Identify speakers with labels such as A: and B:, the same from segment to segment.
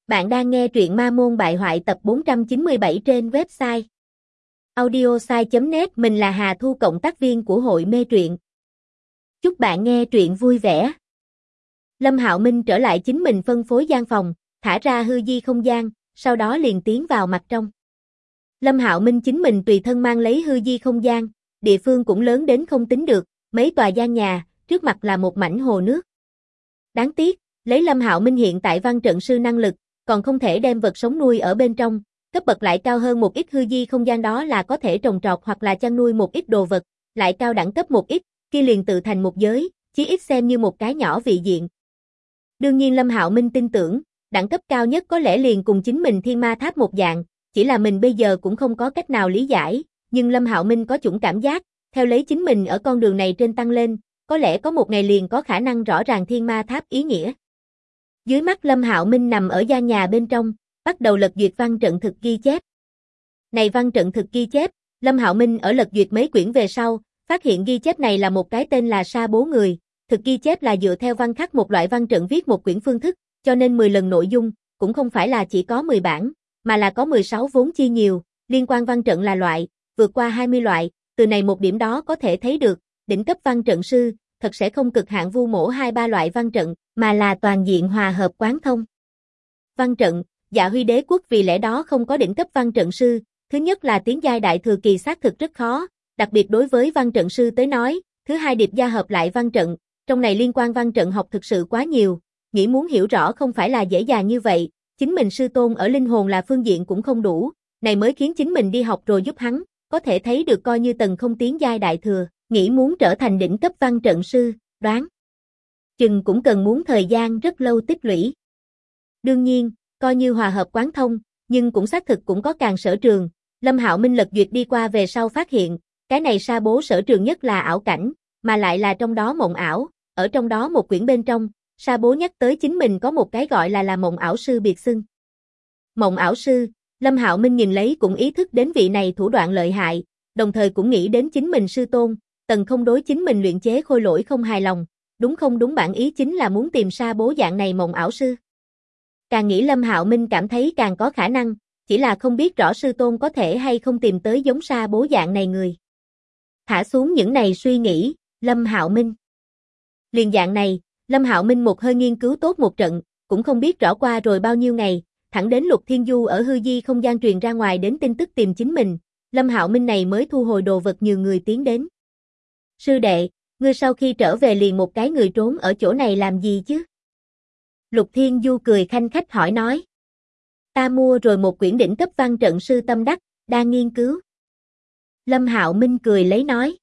A: Bạn đang nghe truyện Ma Môn Bại Hoại tập 497 trên website audiosai.net. Mình là Hà Thu, cộng tác viên của hội mê truyện. Chúc bạn nghe truyện vui vẻ. Lâm Hạo Minh trở lại chính mình phân phối gian phòng, thả ra hư di không gian, sau đó liền tiến vào mặt trong. Lâm Hạo Minh chính mình tùy thân mang lấy hư di không gian, địa phương cũng lớn đến không tính được, mấy tòa gian nhà, trước mặt là một mảnh hồ nước. Đáng tiếc, lấy Lâm Hạo Minh hiện tại văn trận sư năng lực, còn không thể đem vật sống nuôi ở bên trong, cấp bậc lại cao hơn một ít hư di không gian đó là có thể trồng trọt hoặc là chăn nuôi một ít đồ vật, lại cao đẳng cấp một ít, kia liền tự thành một giới, chí ít xem như một cái nhỏ vị diện. Đương nhiên Lâm Hạo Minh tin tưởng, đẳng cấp cao nhất có lẽ liền cùng chính mình Thiên Ma Tháp một dạng, chỉ là mình bây giờ cũng không có cách nào lý giải, nhưng Lâm Hạo Minh có chủng cảm giác, theo lấy chính mình ở con đường này trên tăng lên, có lẽ có một ngày liền có khả năng rõ ràng Thiên Ma Tháp ý nghĩa. Dưới mắt Lâm Hạo Minh nằm ở gian nhà bên trong, bắt đầu lật duyệt văn trận thực ghi chép. Này văn trận thực ghi chép, Lâm Hạo Minh ở lật duyệt mấy quyển về sau, phát hiện ghi chép này là một cái tên là Sa Bố Người, thực ghi chép là dựa theo văn khắc một loại văn trận viết một quyển phương thức, cho nên 10 lần nội dung, cũng không phải là chỉ có 10 bản, mà là có 16 vốn chia nhiều, liên quan văn trận là loại, vượt qua 20 loại, từ này một điểm đó có thể thấy được, đỉnh cấp văn trận sư, thật sẽ không cực hạn vu mổ 2-3 loại văn trận, mà là toàn diện hòa hợp quán thông. Văn trận, Dạ Huy Đế quốc vì lẽ đó không có đỉnh cấp văn trận sư, thứ nhất là tiến giai đại thừa kỳ xác thực rất khó, đặc biệt đối với văn trận sư tới nói, thứ hai điệp gia hợp lại văn trận, trong này liên quan văn trận học thực sự quá nhiều, nghĩ muốn hiểu rõ không phải là dễ dàng như vậy, chính mình sư tôn ở linh hồn là phương diện cũng không đủ, này mới khiến chính mình đi học rồi giúp hắn, có thể thấy được coi như tầng không tiến giai đại thừa, nghĩ muốn trở thành đỉnh cấp văn trận sư, đoán chừng cũng cần muốn thời gian rất lâu tích lũy. Đương nhiên, coi như hòa hợp quán thông, nhưng cũng xác thực cũng có càng sở trường, Lâm Hạo Minh lật duyệt đi qua về sau phát hiện, cái này Sa Bố sở trường nhất là ảo cảnh, mà lại là trong đó mộng ảo, ở trong đó một quyển bên trong, Sa Bố nhắc tới chính mình có một cái gọi là mộng ảo sư biệt xưng. Mộng ảo sư, Lâm Hạo Minh nhìn lấy cũng ý thức đến vị này thủ đoạn lợi hại, đồng thời cũng nghĩ đến chính mình sư tôn, Tần Không đối chính mình luyện chế khôi lỗi không hài lòng, đúng không đúng bản ý chính là muốn tìm Sa Bố dạng này mộng ảo sư. Càng nghĩ Lâm Hạo Minh cảm thấy càng có khả năng, chỉ là không biết rõ sư tôn có thể hay không tìm tới giống Sa Bố dạng này người. Thả xuống những này suy nghĩ, Lâm Hạo Minh. Liền dạng này, Lâm Hạo Minh một hơi nghiên cứu tốt một trận, cũng không biết rõ qua rồi bao nhiêu ngày, thẳng đến Lục Thiên Du ở hư di không gian truyền ra ngoài đến tin tức tìm chính mình, Lâm Hạo Minh này mới thu hồi đồ vật nhường người tiến đến. Sư đệ, ngươi sau khi trở về liền một cái người trốn ở chỗ này làm gì chứ? Lục Thiên Du cười khanh khách hỏi nói. Ta mua rồi một quyển đỉnh cấp văn trận sư tâm đắc, đang nghiên cứu. Lâm Hạo Minh cười lấy nói.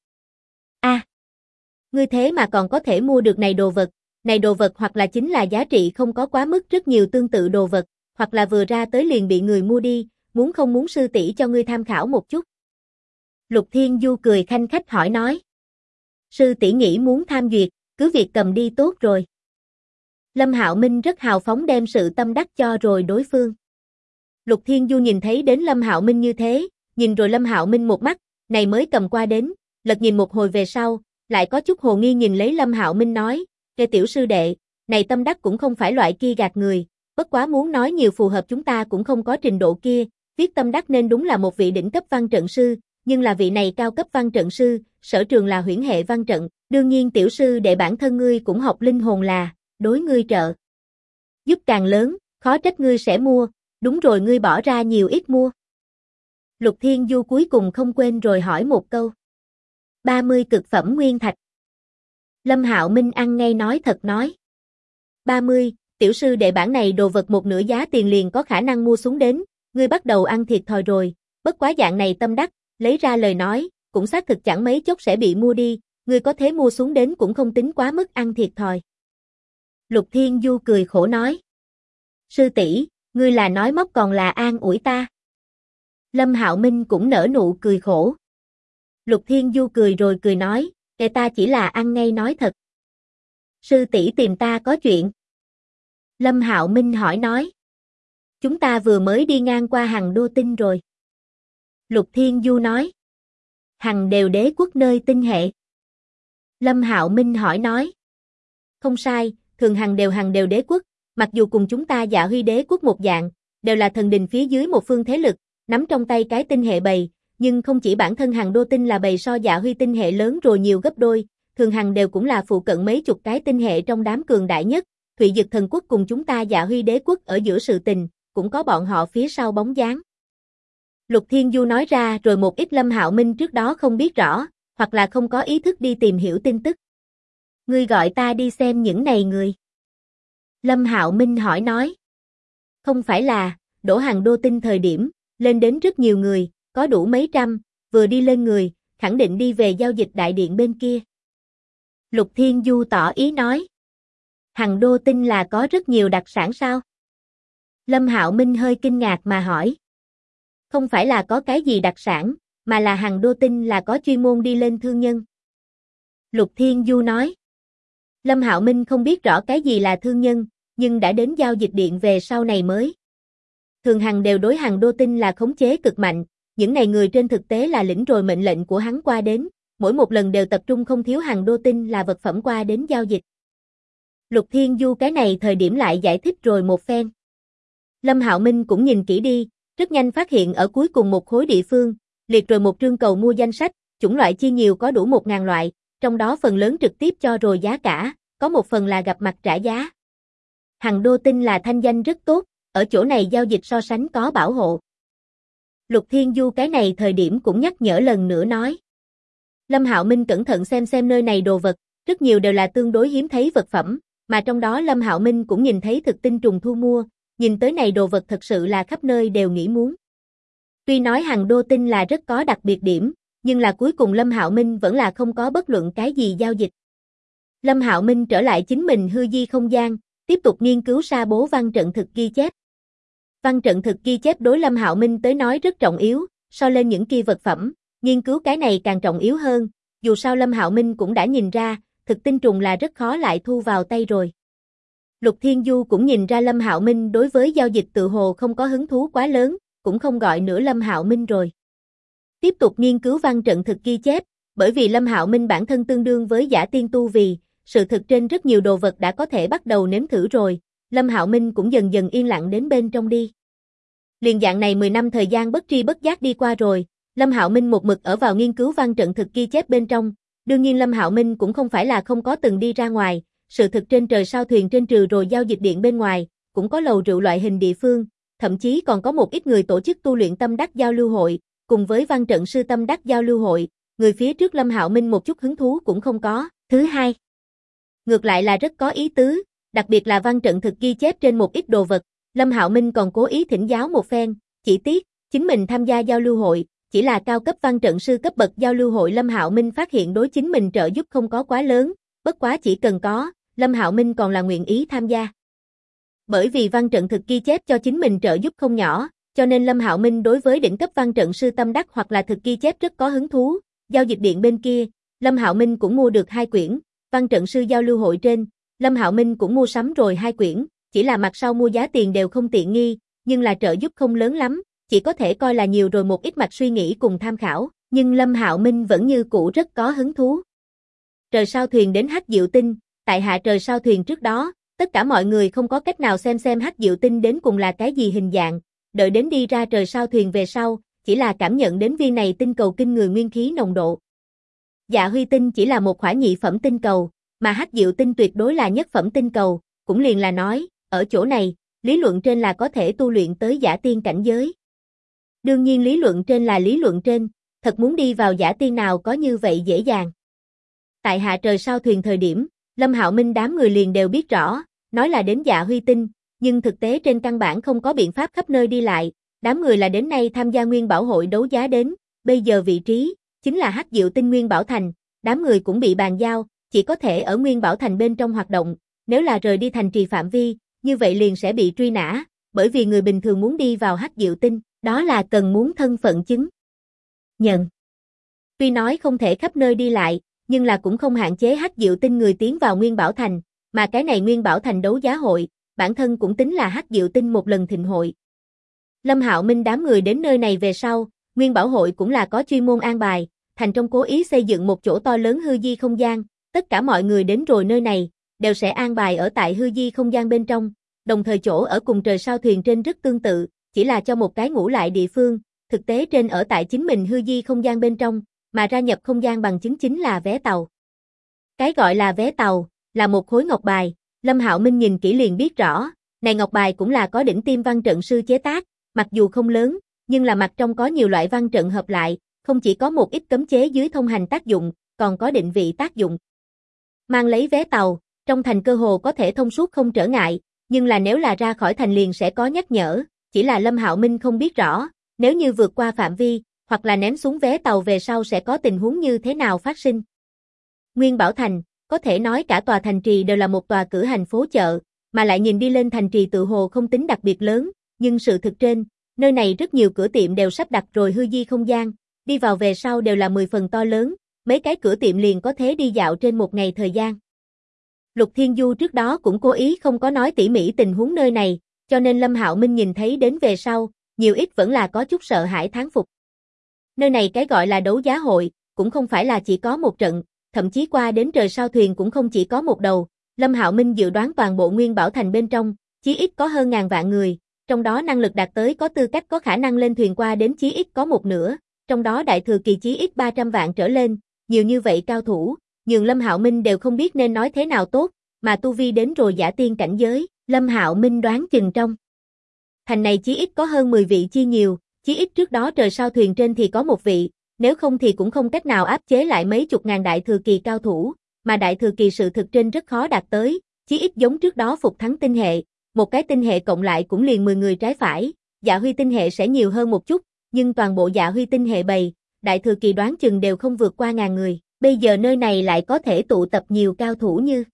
A: Ngươi thế mà còn có thể mua được này đồ vật hoặc là chính là giá trị không có quá mức rất nhiều tương tự đồ vật, hoặc là vừa ra tới liền bị người mua đi, muốn không muốn sư tỷ cho ngươi tham khảo một chút. Lục Thiên Du cười khanh khách hỏi nói. Sư tỷ nghĩ muốn tham duyệt, cứ việc cầm đi tốt rồi. Lâm Hạo Minh rất hào phóng đem sự tâm đắc cho rồi đối phương. Lục Thiên Du nhìn thấy đến Lâm Hạo Minh như thế, nhìn rồi Lâm Hạo Minh một mắt, này mới cầm qua đến, lật nhìn một hồi về sau, lại có chút hồ nghi nhìn lấy Lâm Hạo Minh nói, "Kê tiểu sư đệ, này tâm đắc cũng không phải loại kia gạt người, bất quá muốn nói nhiều phù hợp chúng ta cũng không có trình độ kia, viết tâm đắc nên đúng là một vị đỉnh cấp văn trận sư, nhưng là vị này cao cấp văn trận sư, sở trường là huyễn hệ văn trận, đương nhiên tiểu sư đệ bản thân ngươi cũng học linh hồn là, đối ngươi trợ giúp càng lớn, khó trách ngươi sẽ mua, đúng rồi ngươi bỏ ra nhiều ít mua." Lục Thiên Du cuối cùng không quên rồi hỏi một câu. 30 cực phẩm nguyên thạch. Lâm Hạo Minh ăn ngay nói thật nói. 30, tiểu sư đệ bản này đồ vật một nửa giá tiền liền có khả năng mua xuống đến, ngươi bắt đầu ăn thiệt thòi rồi, bất quá dạng này tâm đắc, lấy ra lời nói, cũng xác thực chẳng mấy chốc sẽ bị mua đi, ngươi có thế mua xuống đến cũng không tính quá mức ăn thiệt thòi. Lục Thiên Du cười khổ nói. Sư tỷ, ngươi là nói móc còn là an ủi ta. Lâm Hạo Minh cũng nở nụ cười khổ. Lục Thiên Du cười rồi cười nói, "Kệ ta chỉ là ăn ngay nói thật." Sư tỷ tìm ta có chuyện. Lâm Hạo Minh hỏi nói. Chúng ta vừa mới đi ngang qua Hằng Đô Tinh rồi. Lục Thiên Du nói. Hằng đều đế quốc nơi tinh hệ. Lâm Hạo Minh hỏi nói. Không sai, thường Hằng đều đế quốc, Mặc dù cùng chúng ta Dạ Huy Đế quốc một dạng, đều là thần đình phía dưới một phương thế lực, nắm trong tay cái tinh hệ bầy, nhưng không chỉ bản thân Hằng Đô tinh là bầy so Dạ Huy tinh hệ lớn rồi nhiều gấp đôi, thường Hằng đều cũng là phụ cận mấy chục cái tinh hệ trong đám cường đại nhất, Thụy Dực thần quốc cùng chúng ta Dạ Huy Đế quốc ở giữa sự tình, cũng có bọn họ phía sau bóng dáng. Lục Thiên Du nói ra rồi một ít Lâm Hạo Minh trước đó không biết rõ, hoặc là không có ý thức đi tìm hiểu tin tức. Ngươi gọi ta đi xem những này người. Lâm Hạo Minh hỏi nói. Không phải là, đổ Hằng Đô tinh thời điểm, lên đến rất nhiều người, có đủ mấy trăm, vừa đi lên người, khẳng định đi về giao dịch đại điện bên kia. Lục Thiên Du tỏ ý nói. Hằng Đô tinh là có rất nhiều đặc sản sao? Lâm Hạo Minh hơi kinh ngạc mà hỏi. Không phải là có cái gì đặc sản, mà là Hằng Đô tinh là có chuyên môn đi lên thương nhân. Lục Thiên Du nói. Lâm Hạo Minh không biết rõ cái gì là thương nhân, nhưng đã đến giao dịch điện về sau này mới. Thường Hằng đều đối Hằng Đô tinh là khống chế cực mạnh, những này người trên thực tế là lĩnh rồi mệnh lệnh của hắn qua đến, mỗi một lần đều tập trung không thiếu Hằng Đô tinh là vật phẩm qua đến giao dịch. Lục Thiên Du cái này thời điểm lại giải thích rồi một phen. Lâm Hạo Minh cũng nhìn kỹ đi, rất nhanh phát hiện ở cuối cùng một khối địa phương, liệt rồi một trương cầu mua danh sách, chủng loại chia nhiều có đủ 1000 loại, trong đó phần lớn trực tiếp cho rồi giá cả, có một phần là gặp mặt trả giá. Hằng Đô tinh là thanh danh rất tốt, ở chỗ này giao dịch so sánh có bảo hộ. Lục Thiên Du cái này thời điểm cũng nhắc nhở lần nữa nói. Lâm Hạo Minh cẩn thận xem nơi này đồ vật, rất nhiều đều là tương đối hiếm thấy vật phẩm, mà trong đó Lâm Hạo Minh cũng nhìn thấy thực tinh trùng thu mua, nhìn tới này đồ vật thật sự là khắp nơi đều nghĩ muốn. Tuy nói Hằng Đô tinh là rất có đặc biệt điểm, nhưng là cuối cùng Lâm Hạo Minh vẫn là không có bất luận cái gì giao dịch. Lâm Hạo Minh trở lại chính mình hư di không gian, tiếp tục nghiên cứu sa bố văn trận thực ghi chép. Văn trận thực ghi chép đối Lâm Hạo Minh tới nói rất trọng yếu, so lên những kia vật phẩm, nghiên cứu cái này càng trọng yếu hơn, dù sao Lâm Hạo Minh cũng đã nhìn ra, thực tinh trùng là rất khó lại thu vào tay rồi. Lục Thiên Du cũng nhìn ra Lâm Hạo Minh đối với giao dịch tự hồ không có hứng thú quá lớn, cũng không gọi nữa Lâm Hạo Minh rồi. Tiếp tục nghiên cứu văn trận thực ghi chép, bởi vì Lâm Hạo Minh bản thân tương đương với giả tiên tu vì, sự thực trên rất nhiều đồ vật đã có thể bắt đầu nếm thử rồi, Lâm Hạo Minh cũng dần dần yên lặng đến bên trong đi. Liền dạng này 10 năm thời gian bất tri bất giác đi qua rồi, Lâm Hạo Minh một mực ở vào nghiên cứu văn trận thực ghi chép bên trong, đương nhiên Lâm Hạo Minh cũng không phải là không có từng đi ra ngoài, sự thực trên trời sao thuyền trên trừ rồi giao dịch điện bên ngoài, cũng có lầu rượu loại hình địa phương, thậm chí còn có một ít người tổ chức tu luyện tâm đắc giao lưu hội, cùng với văn trận sư tâm đắc giao lưu hội, người phía trước Lâm Hạo Minh một chút hứng thú cũng không có. Thứ hai, ngược lại là rất có ý tứ, đặc biệt là văn trận thực ghi chép trên một ít đồ vật, Lâm Hạo Minh còn cố ý thỉnh giáo một phen, chỉ tiếc, chính mình tham gia giao lưu hội, chỉ là cao cấp văn trận sư cấp bậc giao lưu hội Lâm Hạo Minh phát hiện đối chính mình trợ giúp không có quá lớn, bất quá chỉ cần có, Lâm Hạo Minh còn là nguyện ý tham gia. Bởi vì văn trận thực ghi chép cho chính mình trợ giúp không nhỏ, cho nên Lâm Hạo Minh đối với đỉnh cấp văn trận sư tâm đắc hoặc là thực ghi chép rất có hứng thú, giao dịch điện bên kia, Lâm Hạo Minh cũng mua được 2 quyển, văn trận sư giao lưu hội trên, Lâm Hạo Minh cũng mua sắm rồi 2 quyển, chỉ là mặt sau mua giá tiền đều không tiện nghi, nhưng là trợ giúp không lớn lắm, chỉ có thể coi là nhiều rồi một ít mặt suy nghĩ cùng tham khảo, nhưng Lâm Hạo Minh vẫn như cũ rất có hứng thú. Trời sao thuyền đến Hắc Diệu Tinh, tại hạ trời sao thuyền trước đó, tất cả mọi người không có cách nào xem Hắc Diệu Tinh đến cùng là cái gì hình dạng, đợi đến đi ra trời sao thuyền về sau, chỉ là cảm nhận đến viên này tinh cầu kinh người nguyên khí nồng độ. Dạ Huy Tinh chỉ là một khỏa nhị phẩm tinh cầu, mà Hắc Diệu Tinh tuyệt đối là nhất phẩm tinh cầu, cũng liền là nói, ở chỗ này, lý luận trên là có thể tu luyện tới giả tiên cảnh giới. Đương nhiên lý luận trên là lý luận trên, thật muốn đi vào giả tiên nào có như vậy dễ dàng. Tại hạ trời sao thuyền thời điểm, Lâm Hạo Minh đám người liền đều biết rõ, nói là đến Dạ Huy Tinh, nhưng thực tế trên căn bản không có biện pháp khắp nơi đi lại, đám người là đến nay tham gia Nguyên Bảo hội đấu giá đến, bây giờ vị trí, chính là Hắc Diệu Tinh Nguyên Bảo Thành, đám người cũng bị bàn giao, chỉ có thể ở Nguyên Bảo Thành bên trong hoạt động, nếu là rời đi thành trì phạm vi, như vậy liền sẽ bị truy nã, bởi vì người bình thường muốn đi vào Hắc Diệu Tinh, đó là cần muốn thân phận chứng nhận. Tuy nói không thể khắp nơi đi lại, nhưng là cũng không hạn chế Hắc Diệu Tinh người tiến vào Nguyên Bảo Thành, mà cái này Nguyên Bảo Thành đấu giá hội, bản thân cũng tính là Hắc Diệu Tinh một lần thịnh hội. Lâm Hạo Minh đám người đến nơi này về sau, Nguyên Bảo hội cũng là có chuyên môn an bài, thành trong cố ý xây dựng một chỗ to lớn hư di không gian, tất cả mọi người đến rồi nơi này, đều sẽ an bài ở tại hư di không gian bên trong, đồng thời chỗ ở cùng trời sao thuyền trên rất tương tự, chỉ là cho một cái ngủ lại địa phương, thực tế trên ở tại chính mình hư di không gian bên trong, mà ra nhập không gian bằng chứng chính là vé tàu. Cái gọi là vé tàu, là một khối ngọc bài, Lâm Hạo Minh nhìn kỹ liền biết rõ, này ngọc bài cũng là có đỉnh tiêm văn trận sư chế tác, mặc dù không lớn, nhưng là mặt trong có nhiều loại văn trận hợp lại, không chỉ có một ít cấm chế dưới thông hành tác dụng, còn có định vị tác dụng. Mang lấy vé tàu, trong thành cơ hồ có thể thông suốt không trở ngại, nhưng là nếu là ra khỏi thành liền sẽ có nhắc nhở, chỉ là Lâm Hạo Minh không biết rõ, nếu như vượt qua phạm vi, hoặc là ném xuống vé tàu về sau sẽ có tình huống như thế nào phát sinh. Nguyên Bảo Thành, có thể nói cả tòa thành trì đều là một tòa cử hành phố chợ, mà lại nhìn đi lên thành trì tự hồ không tính đặc biệt lớn, nhưng sự thực trên, nơi này rất nhiều cửa tiệm đều sắp đặt rồi hư di không gian, đi vào về sau đều là 10 phần to lớn, mấy cái cửa tiệm liền có thể đi dạo trên một ngày thời gian. Lục Thiên Du trước đó cũng cố ý không có nói tỉ mỉ tình huống nơi này, cho nên Lâm Hạo Minh nhìn thấy đến về sau, nhiều ít vẫn là có chút sợ hãi thán phục. Nơi này cái gọi là đấu giá hội, cũng không phải là chỉ có một trận, thậm chí qua đến trời sao thuyền cũng không chỉ có một đầu. Lâm Hạo Minh dự đoán toàn bộ Nguyên Bảo Thành bên trong, chí ít có hơn ngàn vạn người, trong đó năng lực đạt tới có tư cách có khả năng lên thuyền qua đến chí ít có một nửa, trong đó đại thừa kỳ chí ít 300 vạn trở lên, nhiều như vậy cao thủ, nhường Lâm Hạo Minh đều không biết nên nói thế nào tốt, mà tu vi đến rồi giả tiên cảnh giới, Lâm Hạo Minh đoán chừng trong thành này chí ít có hơn 10 vị chi nhiều, chí ít trước đó trời sao thuyền trên thì có một vị, nếu không thì cũng không cách nào áp chế lại mấy chục ngàn đại thừa kỳ cao thủ, mà đại thừa kỳ sự thực trên rất khó đạt tới, chí ít giống trước đó Phục Thắng tinh hệ, một cái tinh hệ cộng lại cũng liền 10 người trái phải, Dạ Huy tinh hệ sẽ nhiều hơn một chút, nhưng toàn bộ Dạ Huy tinh hệ bầy, đại thừa kỳ đoán chừng đều không vượt qua ngàn người, bây giờ nơi này lại có thể tụ tập nhiều cao thủ như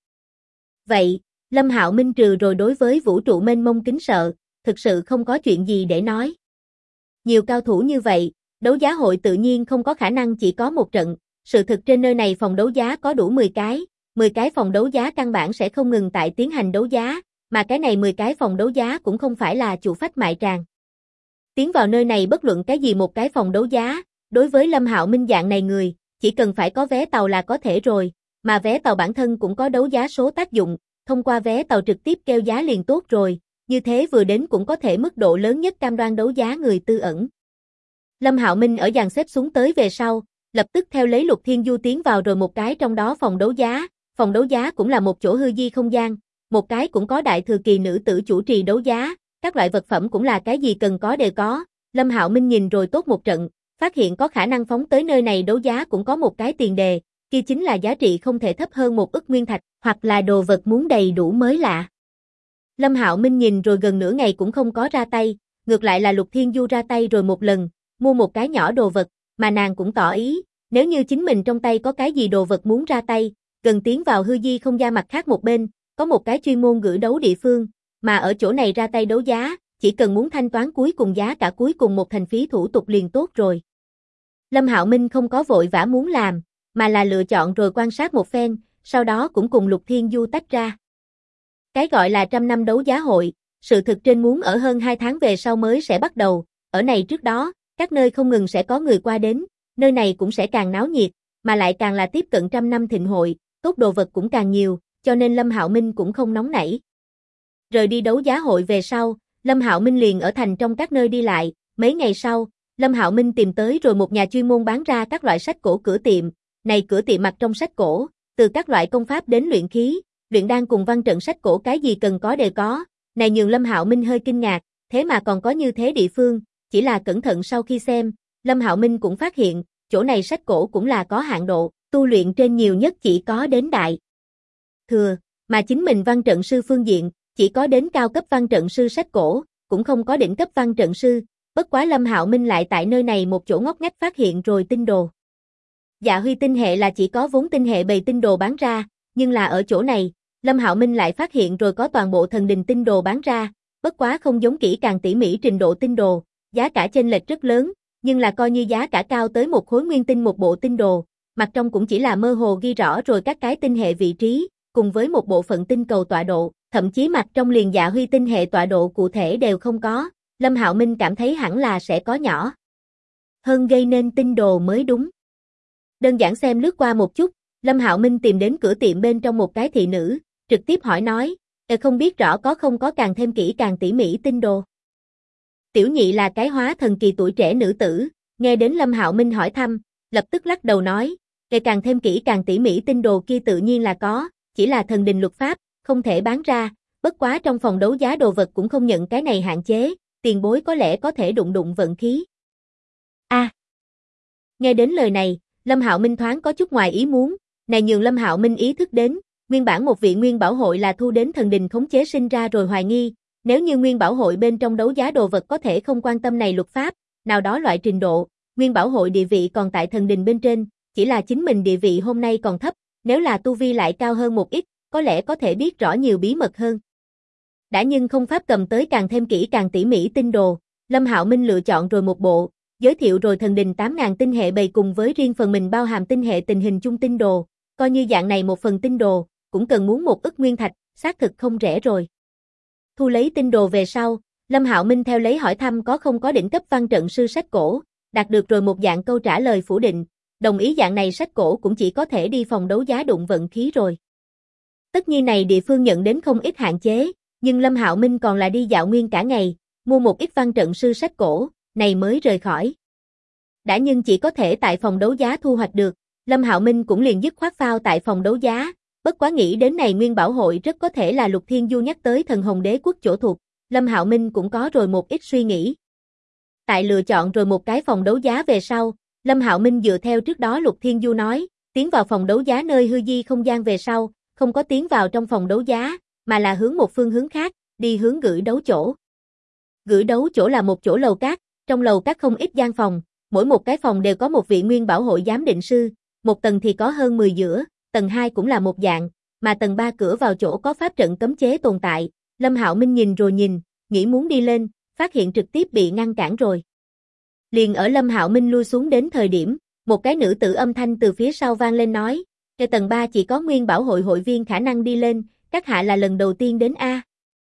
A: vậy, Lâm Hạo Minh trừ rồi đối với vũ trụ mênh mông kính sợ, thực sự không có chuyện gì để nói. Nhiều cao thủ như vậy, đấu giá hội tự nhiên không có khả năng chỉ có một trận, sự thực trên nơi này phòng đấu giá có đủ 10 cái phòng đấu giá căn bản sẽ không ngừng tại tiến hành đấu giá, mà cái này 10 cái phòng đấu giá cũng không phải là chủ phách mại tràng. Tiến vào nơi này bất luận cái gì một cái phòng đấu giá, đối với Lâm Hạo Minh dạng này người, chỉ cần phải có vé tàu là có thể rồi, mà vé tàu bản thân cũng có đấu giá số tác dụng, thông qua vé tàu trực tiếp kêu giá liền tốt rồi, như thế vừa đến cũng có thể mức độ lớn nhất cam đoan đấu giá người tư ẩn. Lâm Hạo Minh ở dàn xếp xuống tới về sau, lập tức theo lấy Lục Thiên Du tiến vào rồi một cái trong đó phòng đấu giá cũng là một chỗ hư di không gian, một cái cũng có đại thừa kỳ nữ tử chủ trì đấu giá, các loại vật phẩm cũng là cái gì cần có đều có, Lâm Hạo Minh nhìn rồi tốt một trận, phát hiện có khả năng phóng tới nơi này đấu giá cũng có một cái tiền đề, kia chính là giá trị không thể thấp hơn 1 ức nguyên thạch, hoặc là đồ vật muốn đầy đủ mới lạ. Lâm Hạo Minh nhìn rồi gần nửa ngày cũng không có ra tay, ngược lại là Lục Thiên Du ra tay rồi một lần, mua một cái nhỏ đồ vật, mà nàng cũng tỏ ý, nếu như chính mình trong tay có cái gì đồ vật muốn ra tay, gần tiến vào hư di không gian mặt khác một bên, có một cái chuyên môn gửi đấu địa phương, mà ở chỗ này ra tay đấu giá, chỉ cần muốn thanh toán cuối cùng giá cả cuối cùng một thành phí thủ tục liền tốt rồi. Lâm Hạo Minh không có vội vã muốn làm, mà là lựa chọn rồi quan sát một phen, sau đó cũng cùng Lục Thiên Du tách ra. Cái gọi là 100 năm đấu giá hội, sự thực trên muốn ở hơn 2 tháng về sau mới sẽ bắt đầu, ở này trước đó, các nơi không ngừng sẽ có người qua đến, nơi này cũng sẽ càng náo nhiệt, mà lại càng là tiếp cận 100 năm thịnh hội, tốt đồ vật cũng càng nhiều, cho nên Lâm Hạo Minh cũng không nóng nảy. Rời đi đấu giá hội về sau, Lâm Hạo Minh liền ở thành trong các nơi đi lại, mấy ngày sau, Lâm Hạo Minh tìm tới rồi một nhà chuyên môn bán ra các loại sách cổ cửa tiệm, này cửa tiệm mặt trong sách cổ, từ các loại công pháp đến luyện khí, luyện đan cùng văn trận sách cổ cái gì cần có đều có, này nhường Lâm Hạo Minh hơi kinh ngạc, thế mà còn có như thế địa phương, chỉ là cẩn thận sau khi xem, Lâm Hạo Minh cũng phát hiện, chỗ này sách cổ cũng là có hạn độ, tu luyện trên nhiều nhất chỉ có đến đại thừa, mà chính mình văn trận sư phương diện, chỉ có đến cao cấp văn trận sư sách cổ, cũng không có đỉnh cấp văn trận sư, bất quá Lâm Hạo Minh lại tại nơi này một chỗ ngóc ngách phát hiện rồi tinh đồ. Dạ Huy tinh hệ là chỉ có vốn tinh hệ bày tinh đồ bán ra, nhưng là ở chỗ này, Lâm Hạo Minh lại phát hiện rồi có toàn bộ thần đình tinh đồ bán ra, bất quá không giống kỹ càng tỉ mỉ trình độ tinh đồ, giá cả chênh lệch rất lớn, nhưng là coi như giá cả cao tới một khối nguyên tinh một bộ tinh đồ, mặt trong cũng chỉ là mơ hồ ghi rõ rồi các cái tinh hệ vị trí, cùng với một bộ phận tinh cầu tọa độ, thậm chí mặt trong liền Dạ Huy tinh hệ tọa độ cụ thể đều không có, Lâm Hạo Minh cảm thấy hẳn là sẽ có nhỏ hơn gây nên tinh đồ mới đúng. Đơn giản xem lướt qua một chút, Lâm Hạo Minh tìm đến cửa tiệm bên trong một cái thị nữ, trực tiếp hỏi nói, Không biết rõ có không có càng thêm kỹ càng tỉ mỉ tinh đồ. Tiểu nhị là cái hóa thần kỳ tuổi trẻ nữ tử, nghe đến Lâm Hạo Minh hỏi thăm, lập tức lắc đầu nói, càng thêm kỹ càng tỉ mỉ tinh đồ kia tự nhiên là có, chỉ là thần đình luật pháp, không thể bán ra, bất quá trong phòng đấu giá đồ vật cũng không nhận cái này hạn chế, tiền bối có lẽ có thể đụng đụng vận khí. Nghe đến lời này, Lâm Hạo Minh thoáng có chút ngoài ý muốn, này nhường Lâm Hạo Minh ý thức đến, nguyên bản một vị nguyên bảo hội là thu đến thần đình khống chế sinh ra rồi hoài nghi, nếu như nguyên bảo hội bên trong đấu giá đồ vật có thể không quan tâm này luật pháp, nào đó loại trình độ, nguyên bảo hội địa vị còn tại thần đình bên trên, chỉ là chính mình địa vị hôm nay còn thấp, nếu là tu vi lại cao hơn một ít, có lẽ có thể biết rõ nhiều bí mật hơn. Đã nhưng không pháp cầm tới càng thêm kỹ càng tỉ mỉ tinh đồ, Lâm Hạo Minh lựa chọn rồi một bộ, giới thiệu rồi thần đình 8.000 tinh hệ bày cùng với riêng phần mình bao hàm tinh hệ tình hình chung tinh đồ, coi như dạng này một phần tinh đồ, cũng cần muốn 1 ức nguyên thạch, xác thực không rẻ rồi. Thu lấy tinh đồ về sau, Lâm Hạo Minh theo lấy hỏi thăm có không có đỉnh cấp văn trận sư sách cổ, đạt được rồi một dạng câu trả lời phủ định, đồng ý dạng này sách cổ cũng chỉ có thể đi phòng đấu giá đụng vận khí rồi. Tất nhiên này địa phương nhận đến không ít hạn chế, nhưng Lâm Hạo Minh còn là đi dạo nguyên cả ngày, mua một ít văn trận sư sách cổ, này mới rời khỏi. Đã nhưng chỉ có thể tại phòng đấu giá thu hoạch được, Lâm Hạo Minh cũng liền dứt khoát phao tại phòng đấu giá, bất quá nghĩ đến này nguyên bảo hội rất có thể là Lục Thiên Du nhắc tới thần hồng đế quốc chỗ thuộc, Lâm Hạo Minh cũng có rồi một ít suy nghĩ. Tại lựa chọn rồi một cái phòng đấu giá về sau, Lâm Hạo Minh dựa theo trước đó Lục Thiên Du nói, tiến vào phòng đấu giá nơi hư di không gian về sau, không có tiến vào trong phòng đấu giá, mà là hướng một phương hướng khác, đi hướng gửi đấu chỗ. Gửi đấu chỗ là một chỗ lầu cát, trong lầu cát không ít gian phòng, mỗi một cái phòng đều có một vị nguyên bảo hội giám định sư, một tầng thì có hơn 10 giữa, tầng 2 cũng là một dạng, mà tầng 3 cửa vào chỗ có pháp trận cấm chế tồn tại. Lâm Hạo Minh nhìn rồi nhìn, nghĩ muốn đi lên, phát hiện trực tiếp bị ngăn cản rồi. Liền ở Lâm Hạo Minh lui xuống đến thời điểm, một cái nữ tử âm thanh từ phía sau vang lên nói, "Cái tầng 3 chỉ có nguyên bảo hội hội viên khả năng đi lên, các hạ là lần đầu tiên đến a?"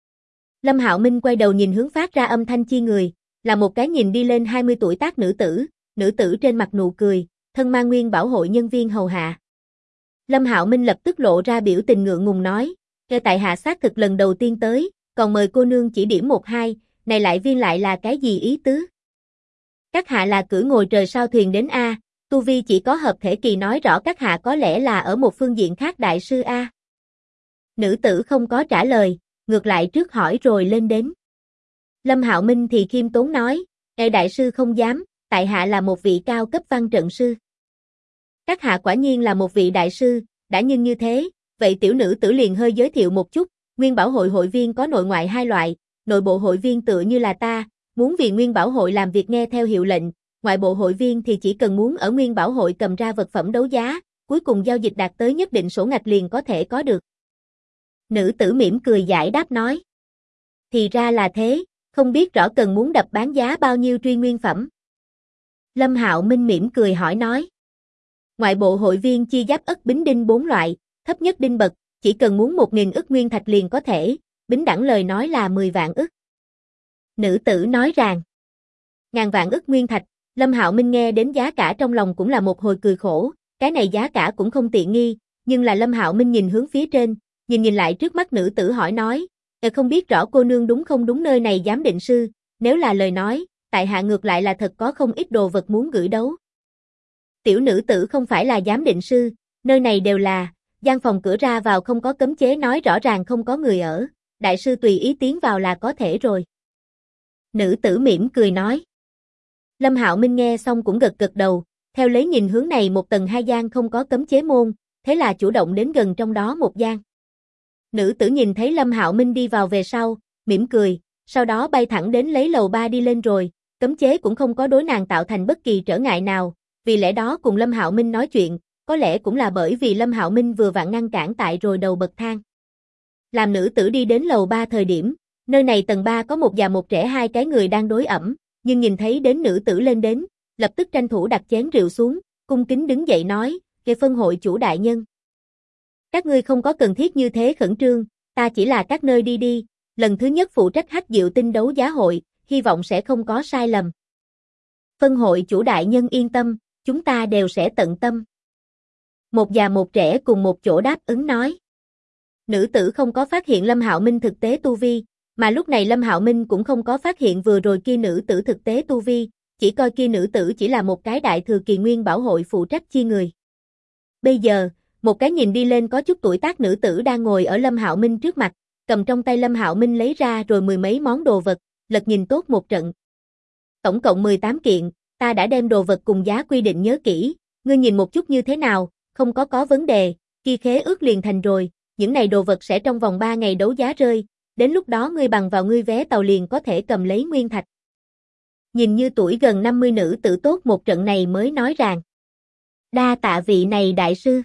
A: Lâm Hạo Minh quay đầu nhìn hướng phát ra âm thanh chi người, là một cái nhìn đi lên 20 tuổi tác nữ tử trên mặt nụ cười, thân mang nguyên bảo hội nhân viên hầu hạ. Lâm Hạo Minh lập tức lộ ra biểu tình ngượng ngùng nói, "Cái tại hạ xác thực lần đầu tiên tới, còn mời cô nương chỉ điểm 1-2, này lại viên lại là cái gì ý tứ?" "Các hạ là cưỡi ngồi trời sao thuyền đến a, tu vi chỉ có hợp thể kỳ nói rõ các hạ có lẽ là ở một phương diện khác đại sư a." Nữ tử không có trả lời, ngược lại trước hỏi rồi lên đến. Lâm Hạo Minh thì khiêm tốn nói, đại sư không dám, tại hạ là một vị cao cấp văn trận sư." "Các hạ quả nhiên là một vị đại sư, đã nhưng như thế, vậy tiểu nữ tử liền hơi giới thiệu một chút, nguyên bảo hội hội viên có nội ngoại 2 loại, nội bộ hội viên tựa như là ta, muốn vì nguyên bảo hội làm việc nghe theo hiệu lệnh, ngoại bộ hội viên thì chỉ cần muốn ở nguyên bảo hội cầm ra vật phẩm đấu giá, cuối cùng giao dịch đạt tới nhất định sổ ngạch liền có thể có được." Nữ tử mỉm cười giải đáp nói, "Thì ra là thế, không biết rõ cần muốn đập bán giá bao nhiêu truy nguyên phẩm?" Lâm Hạo Minh mỉm cười hỏi nói, "Ngoại bộ hội viên chia giáp ất bính đinh 4 loại, thấp nhất đinh bậc, chỉ cần muốn 1.000 ức nguyên thạch liền có thể, bính đẳng lời nói là 10 vạn ức." Nữ tử nói rằng, 1000 vạn ức nguyên thạch, Lâm Hạo Minh nghe đến giá cả trong lòng cũng là một hồi cười khổ, cái này giá cả cũng không tiện nghi, nhưng là Lâm Hạo Minh nhìn hướng phía trên, nhìn lại trước mắt nữ tử hỏi nói, "Không biết rõ cô nương đúng không đúng nơi này giám định sư, nếu là lời nói, tại hạ ngược lại là thật có không ít đồ vật muốn gửi đấu." Tiểu nữ tử không phải là giám định sư, nơi này đều là, gian phòng cửa ra vào không có cấm chế nói rõ ràng không có người ở, đại sư tùy ý tiến vào là có thể rồi. Nữ tử mỉm cười nói. Lâm Hạo Minh nghe xong cũng gật gật đầu, theo lấy nhìn hướng này một tầng 2 gian không có cấm chế môn, thế là chủ động đến gần trong đó một gian. Nữ tử nhìn thấy Lâm Hạo Minh đi vào về sau, mỉm cười, sau đó bay thẳng đến lấy lầu 3 đi lên rồi, cấm chế cũng không có đối nàng tạo thành bất kỳ trở ngại nào, vì lẽ đó cùng Lâm Hạo Minh nói chuyện, có lẽ cũng là bởi vì Lâm Hạo Minh vừa vặn ngăn cản tại rồi đầu bậc thang. Làm nữ tử đi đến lầu 3 thời điểm, nơi này tầng 3 có một già một trẻ 2 cái người đang đối ẩm, nhưng nhìn thấy đến nữ tử lên đến, lập tức tranh thủ đặt chén rượu xuống, cung kính đứng dậy nói, "Kệ phân hội chủ đại nhân. Các ngươi không có cần thiết như thế khẩn trương, ta chỉ là các nơi đi đi, lần thứ nhất phụ trách Hắc Diệu Tinh đấu giá hội, hy vọng sẽ không có sai lầm." "Phân hội chủ đại nhân yên tâm, chúng ta đều sẽ tận tâm." Một già một trẻ cùng một chỗ đáp ứng nói. Nữ tử không có phát hiện Lâm Hạo Minh thực tế tu vi, mà lúc này Lâm Hạo Minh cũng không có phát hiện vừa rồi kia nữ tử thực tế tu vi, chỉ coi kia nữ tử chỉ là một cái đại thừa kỳ nguyên bảo hội phụ trách chi người. Bây giờ, một cái nhìn đi lên có chút tuổi tác nữ tử đang ngồi ở Lâm Hạo Minh trước mặt, cầm trong tay Lâm Hạo Minh lấy ra rồi mười mấy món đồ vật, lật nhìn tốt một trận. Tổng cộng 18 kiện, ta đã đem đồ vật cùng giá quy định nhớ kỹ, ngươi nhìn một chút như thế nào, không có vấn đề, kia khế ước liền thành rồi, những này đồ vật sẽ trong vòng 3 ngày đấu giá rơi, đến lúc đó ngươi bằng vào ngươi vé tàu liền có thể cầm lấy nguyên thạch. Nhìn như tuổi gần 50 nữ tử tốt một trận này mới nói rằng. Đa tạ vị này đại sư.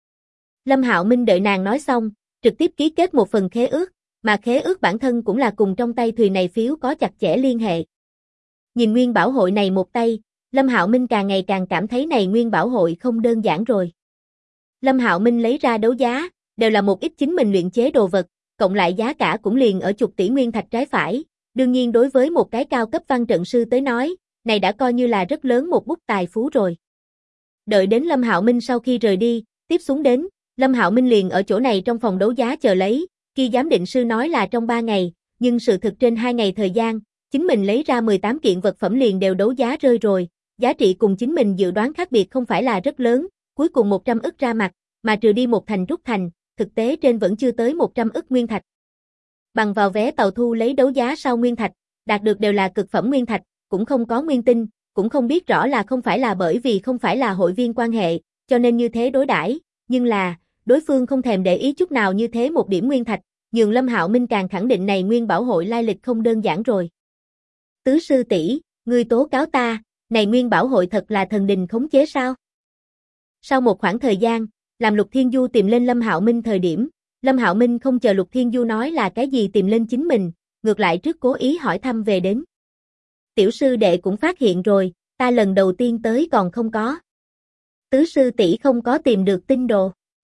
A: Lâm Hạo Minh đợi nàng nói xong, trực tiếp ký kết một phần khế ước, mà khế ước bản thân cũng là cùng trong tay thuyền này phiếu có chặt chẽ liên hệ. Nhìn nguyên bảo hội này một tay, Lâm Hạo Minh càng ngày càng cảm thấy này nguyên bảo hội không đơn giản rồi. Lâm Hạo Minh lấy ra đấu giá, đều là một ít chính mình luyện chế đồ vật, cộng lại giá cả cũng liền ở chục tỷ nguyên thạch trái phải. Đương nhiên đối với một cái cao cấp văn trận sư tới nói, này đã coi như là rất lớn một bút tài phú rồi. Đợi đến Lâm Hạo Minh sau khi rời đi, tiếp xuống đến, Lâm Hạo Minh liền ở chỗ này trong phòng đấu giá chờ lấy, khi giám định sư nói là trong 3 ngày, nhưng sự thực trên 2 ngày thời gian, chính mình lấy ra 18 kiện vật phẩm liền đều đấu giá rơi rồi, giá trị cùng chính mình dự đoán khác biệt không phải là rất lớn, cuối cùng 100 ức ra mặt, mà trừ đi một thành rút thành, thực tế trên vẫn chưa tới 100 ức nguyên thạch. Bằng vào vé tàu thu lấy đấu giá sau nguyên thạch, đạt được đều là cực phẩm nguyên thạch, cũng không có nguyên tinh, cũng không biết rõ là không phải là bởi vì không phải là hội viên quan hệ, cho nên như thế đối đãi, nhưng là, đối phương không thèm để ý chút nào như thế một điểm nguyên thạch, nhường Lâm Hạo Minh càng khẳng định này nguyên bảo hội lai lịch không đơn giản rồi. Tứ sư tỷ, ngươi tố cáo ta, này nguyên bảo hội thật là thần đình khống chế sao? Sau một khoảng thời gian, làm Lục Thiên Du tìm lên Lâm Hạo Minh thời điểm, Lâm Hạo Minh không chờ Lục Thiên Du nói là cái gì tìm lên chính mình, ngược lại trước cố ý hỏi thăm về đến. Tiểu sư đệ cũng phát hiện rồi, ta lần đầu tiên tới còn không có. Tứ sư tỷ không có tìm được tinh đồ.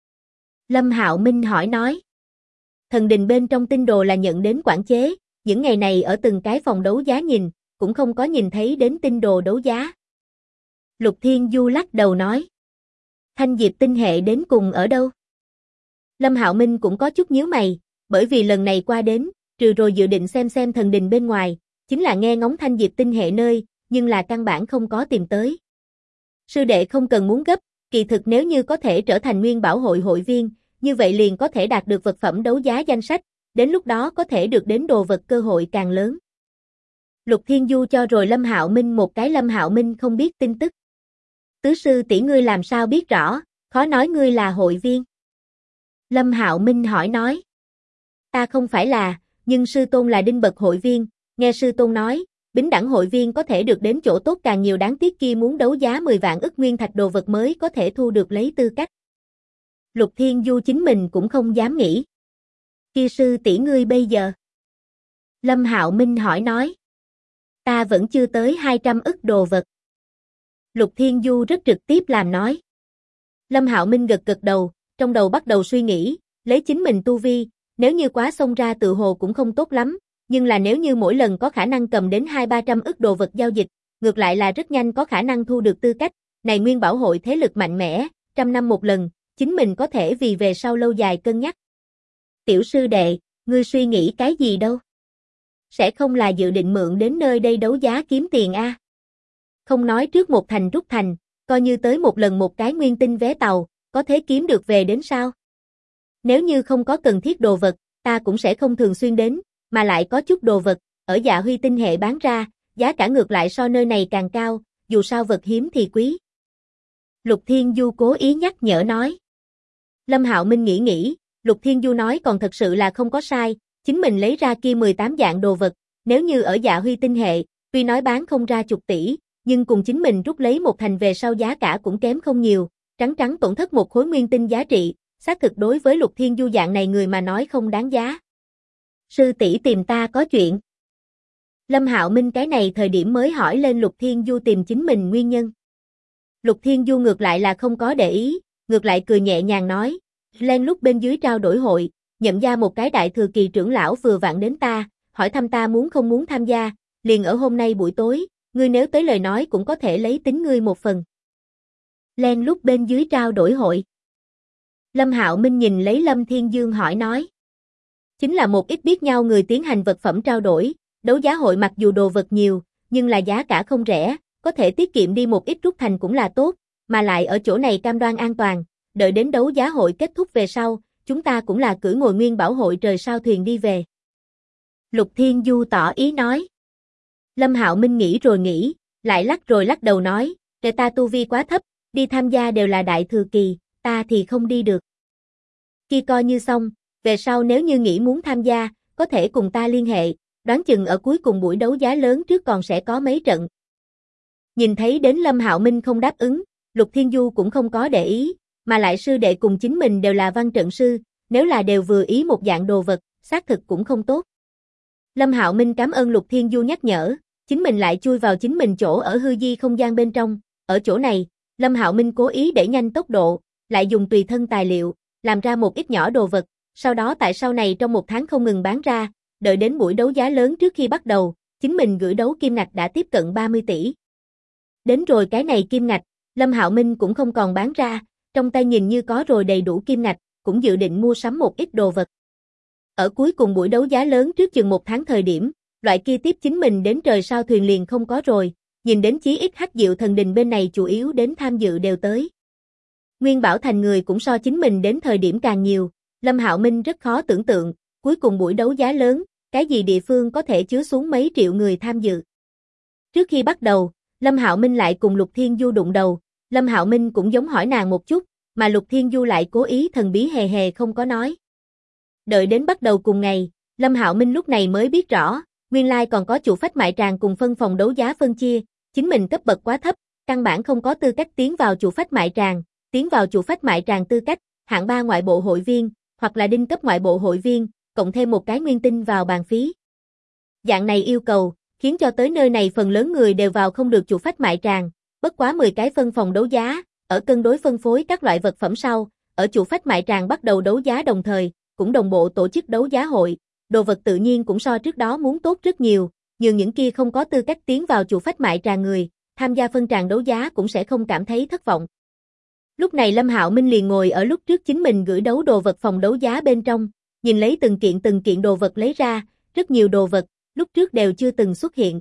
A: Lâm Hạo Minh hỏi nói. Thần đình bên trong tinh đồ là nhận đến quản chế, những ngày này ở từng cái phòng đấu giá nhìn, cũng không có nhìn thấy đến tinh đồ đấu giá. Lục Thiên Du lắc đầu nói. Thanh Diệp tinh hệ đến cùng ở đâu? Lâm Hạo Minh cũng có chút nhíu mày, bởi vì lần này qua đến, trừ rồi dự định xem thần đình bên ngoài, chính là nghe ngóng Thanh Diệp tinh hệ nơi, nhưng là căn bản không có tìm tới. Sư đệ không cần muốn gấp, kỳ thực nếu như có thể trở thành nguyên bảo hội hội viên, như vậy liền có thể đạt được vật phẩm đấu giá danh sách, đến lúc đó có thể được đến đồ vật cơ hội càng lớn. Lục Thiên Du cho rồi Lâm Hạo Minh một cái Lâm Hạo Minh không biết tin tức. Tứ sư tỷ ngươi làm sao biết rõ, khó nói ngươi là hội viên. Lâm Hạo Minh hỏi nói. Ta không phải là, nhưng sư tôn là đinh bậc hội viên, nghe sư tôn nói, bính đẳng hội viên có thể được đến chỗ tốt càng nhiều đáng tiếc kia muốn đấu giá 10 vạn ức nguyên thạch đồ vật mới có thể thu được lấy tư cách. Lục Thiên Du chính mình cũng không dám nghĩ. Kia sư tỷ ngươi bây giờ? Lâm Hạo Minh hỏi nói. Ta vẫn chưa tới 200 ức đồ vật. Lục Thiên Du rất trực tiếp làm nói. Lâm Hạo Minh gật gật đầu, trong đầu bắt đầu suy nghĩ, lấy chính mình tu vi, nếu như quá xông ra tự hồ cũng không tốt lắm, nhưng là nếu như mỗi lần có khả năng cầm đến 200-300 ức đồ vật giao dịch, ngược lại là rất nhanh có khả năng thu được tư cách, này nguyên bảo hội thế lực mạnh mẽ, 100 năm một lần, chính mình có thể vì về sau lâu dài cân nhắc. Tiểu sư đệ, ngươi suy nghĩ cái gì đâu? Sẽ không là dự định mượn đến nơi đây đấu giá kiếm tiền a? Không nói trước một thành rút thành, coi như tới một lần một cái nguyên tinh vé tàu, có thể kiếm được về đến sao? Nếu như không có cần thiết đồ vật, ta cũng sẽ không thường xuyên đến, mà lại có chút đồ vật, ở Dạ Huy tinh hệ bán ra, giá cả ngược lại so nơi này càng cao, dù sao vật hiếm thì quý. Lục Thiên Du cố ý nhắc nhở nói. Lâm Hạo Minh nghĩ, Lục Thiên Du nói còn thật sự là không có sai, chính mình lấy ra kia 18 dạng đồ vật, nếu như ở Dạ Huy tinh hệ, tuy nói bán không ra chục tỷ, nhưng cùng chính mình rút lấy một thành về sau giá cả cũng kém không nhiều, trắng tổn thất một khối nguyên tinh giá trị, xác thực đối với Lục Thiên Du dạng này người mà nói không đáng giá. Sư tỷ tìm ta có chuyện. Lâm Hạo Minh cái này thời điểm mới hỏi lên Lục Thiên Du tìm chính mình nguyên nhân. Lục Thiên Du ngược lại là không có để ý, ngược lại cười nhẹ nhàng nói, lên lúc bên dưới trao đổi hội, nhận ra một cái đại thừa kỳ trưởng lão vừa vặn đến ta, hỏi thăm ta muốn không muốn tham gia, liền ở hôm nay buổi tối, ngươi nếu tới lời nói cũng có thể lấy tính ngươi một phần. Lên lúc bên dưới trao đổi hội. Lâm Hạo Minh nhìn lấy Lâm Thiên Dương hỏi nói. Chính là một ít biết nhau người tiến hành vật phẩm trao đổi, đấu giá hội mặc dù đồ vật nhiều, nhưng là giá cả không rẻ, có thể tiết kiệm đi một ít rút thành cũng là tốt, mà lại ở chỗ này cam đoan an toàn, đợi đến đấu giá hội kết thúc về sau, chúng ta cũng là cưỡi ngồi nguyên bảo hội trời sao thuyền đi về. Lục Thiên Du tỏ ý nói. Lâm Hạo Minh nghĩ rồi nghĩ, lại lắc rồi lắc đầu nói, để ta tu vi quá thấp, đi tham gia đều là đại thừa kỳ, ta thì không đi được. Kia coi như xong, về sau nếu như nghĩ muốn tham gia, có thể cùng ta liên hệ, đoán chừng ở cuối cùng buổi đấu giá lớn trước còn sẽ có mấy trận. Nhìn thấy đến Lâm Hạo Minh không đáp ứng, Lục Thiên Du cũng không có để ý, mà lại sư đệ cùng chính mình đều là văn trận sư, nếu là đều vừa ý một dạng đồ vật, xác thực cũng không tốt. Lâm Hạo Minh cảm ơn Lục Thiên Du nhắc nhở, chính mình lại chui vào chính mình chỗ ở hư di không gian bên trong, ở chỗ này, Lâm Hạo Minh cố ý đẩy nhanh tốc độ, lại dùng tùy thân tài liệu, làm ra một ít nhỏ đồ vật, sau đó tại sau này trong một tháng không ngừng bán ra, đợi đến buổi đấu giá lớn trước khi bắt đầu, chính mình gửi đấu kim ngạch đã tiếp cận 30 tỷ. Đến rồi cái này kim ngạch, Lâm Hạo Minh cũng không còn bán ra, trong tay nhìn như có rồi đầy đủ kim ngạch, cũng dự định mua sắm một ít đồ vật. Ở cuối cùng buổi đấu giá lớn trước chừng một tháng thời điểm, loại kia tiếp chính mình đến trời sao thuyền liền không có rồi, nhìn đến chí ít Hắc Diệu Thần Đình bên này chủ yếu đến tham dự đều tới. Nguyên Bảo Thành người cũng so chính mình đến thời điểm càng nhiều, Lâm Hạo Minh rất khó tưởng tượng, cuối cùng buổi đấu giá lớn, cái gì địa phương có thể chứa xuống mấy triệu người tham dự. Trước khi bắt đầu, Lâm Hạo Minh lại cùng Lục Thiên Du đụng đầu, Lâm Hạo Minh cũng giống hỏi nàng một chút, mà Lục Thiên Du lại cố ý thần bí hề hề không có nói. Đợi đến bắt đầu cùng ngày, Lâm Hạo Minh lúc này mới biết rõ, nguyên lai còn có chủ phách mại tràng cùng phân phòng đấu giá phân chia, chính mình cấp bậc quá thấp, căn bản không có tư cách tiến vào chủ phách mại tràng, tiến vào chủ phách mại tràng tư cách, hạng 3 ngoại bộ hội viên, hoặc là đinh cấp ngoại bộ hội viên, cộng thêm một cái nguyên tinh vào bàn phí. Dạng này yêu cầu, khiến cho tới nơi này phần lớn người đều vào không được chủ phách mại tràng, bất quá 10 cái phân phòng đấu giá, ở cân đối phân phối các loại vật phẩm sau, ở chủ phách mại tràng bắt đầu đấu giá đồng thời, cũng đồng bộ tổ chức đấu giá hội, đồ vật tự nhiên cũng so trước đó muốn tốt rất nhiều, nhưng những kia không có tư cách tiến vào chủ phách mại tràng người, tham gia phân tràng đấu giá cũng sẽ không cảm thấy thất vọng. Lúc này Lâm Hạo Minh liền ngồi ở lúc trước chính mình gửi đấu đồ vật phòng đấu giá bên trong, nhìn lấy từng kiện đồ vật lấy ra, rất nhiều đồ vật, lúc trước đều chưa từng xuất hiện.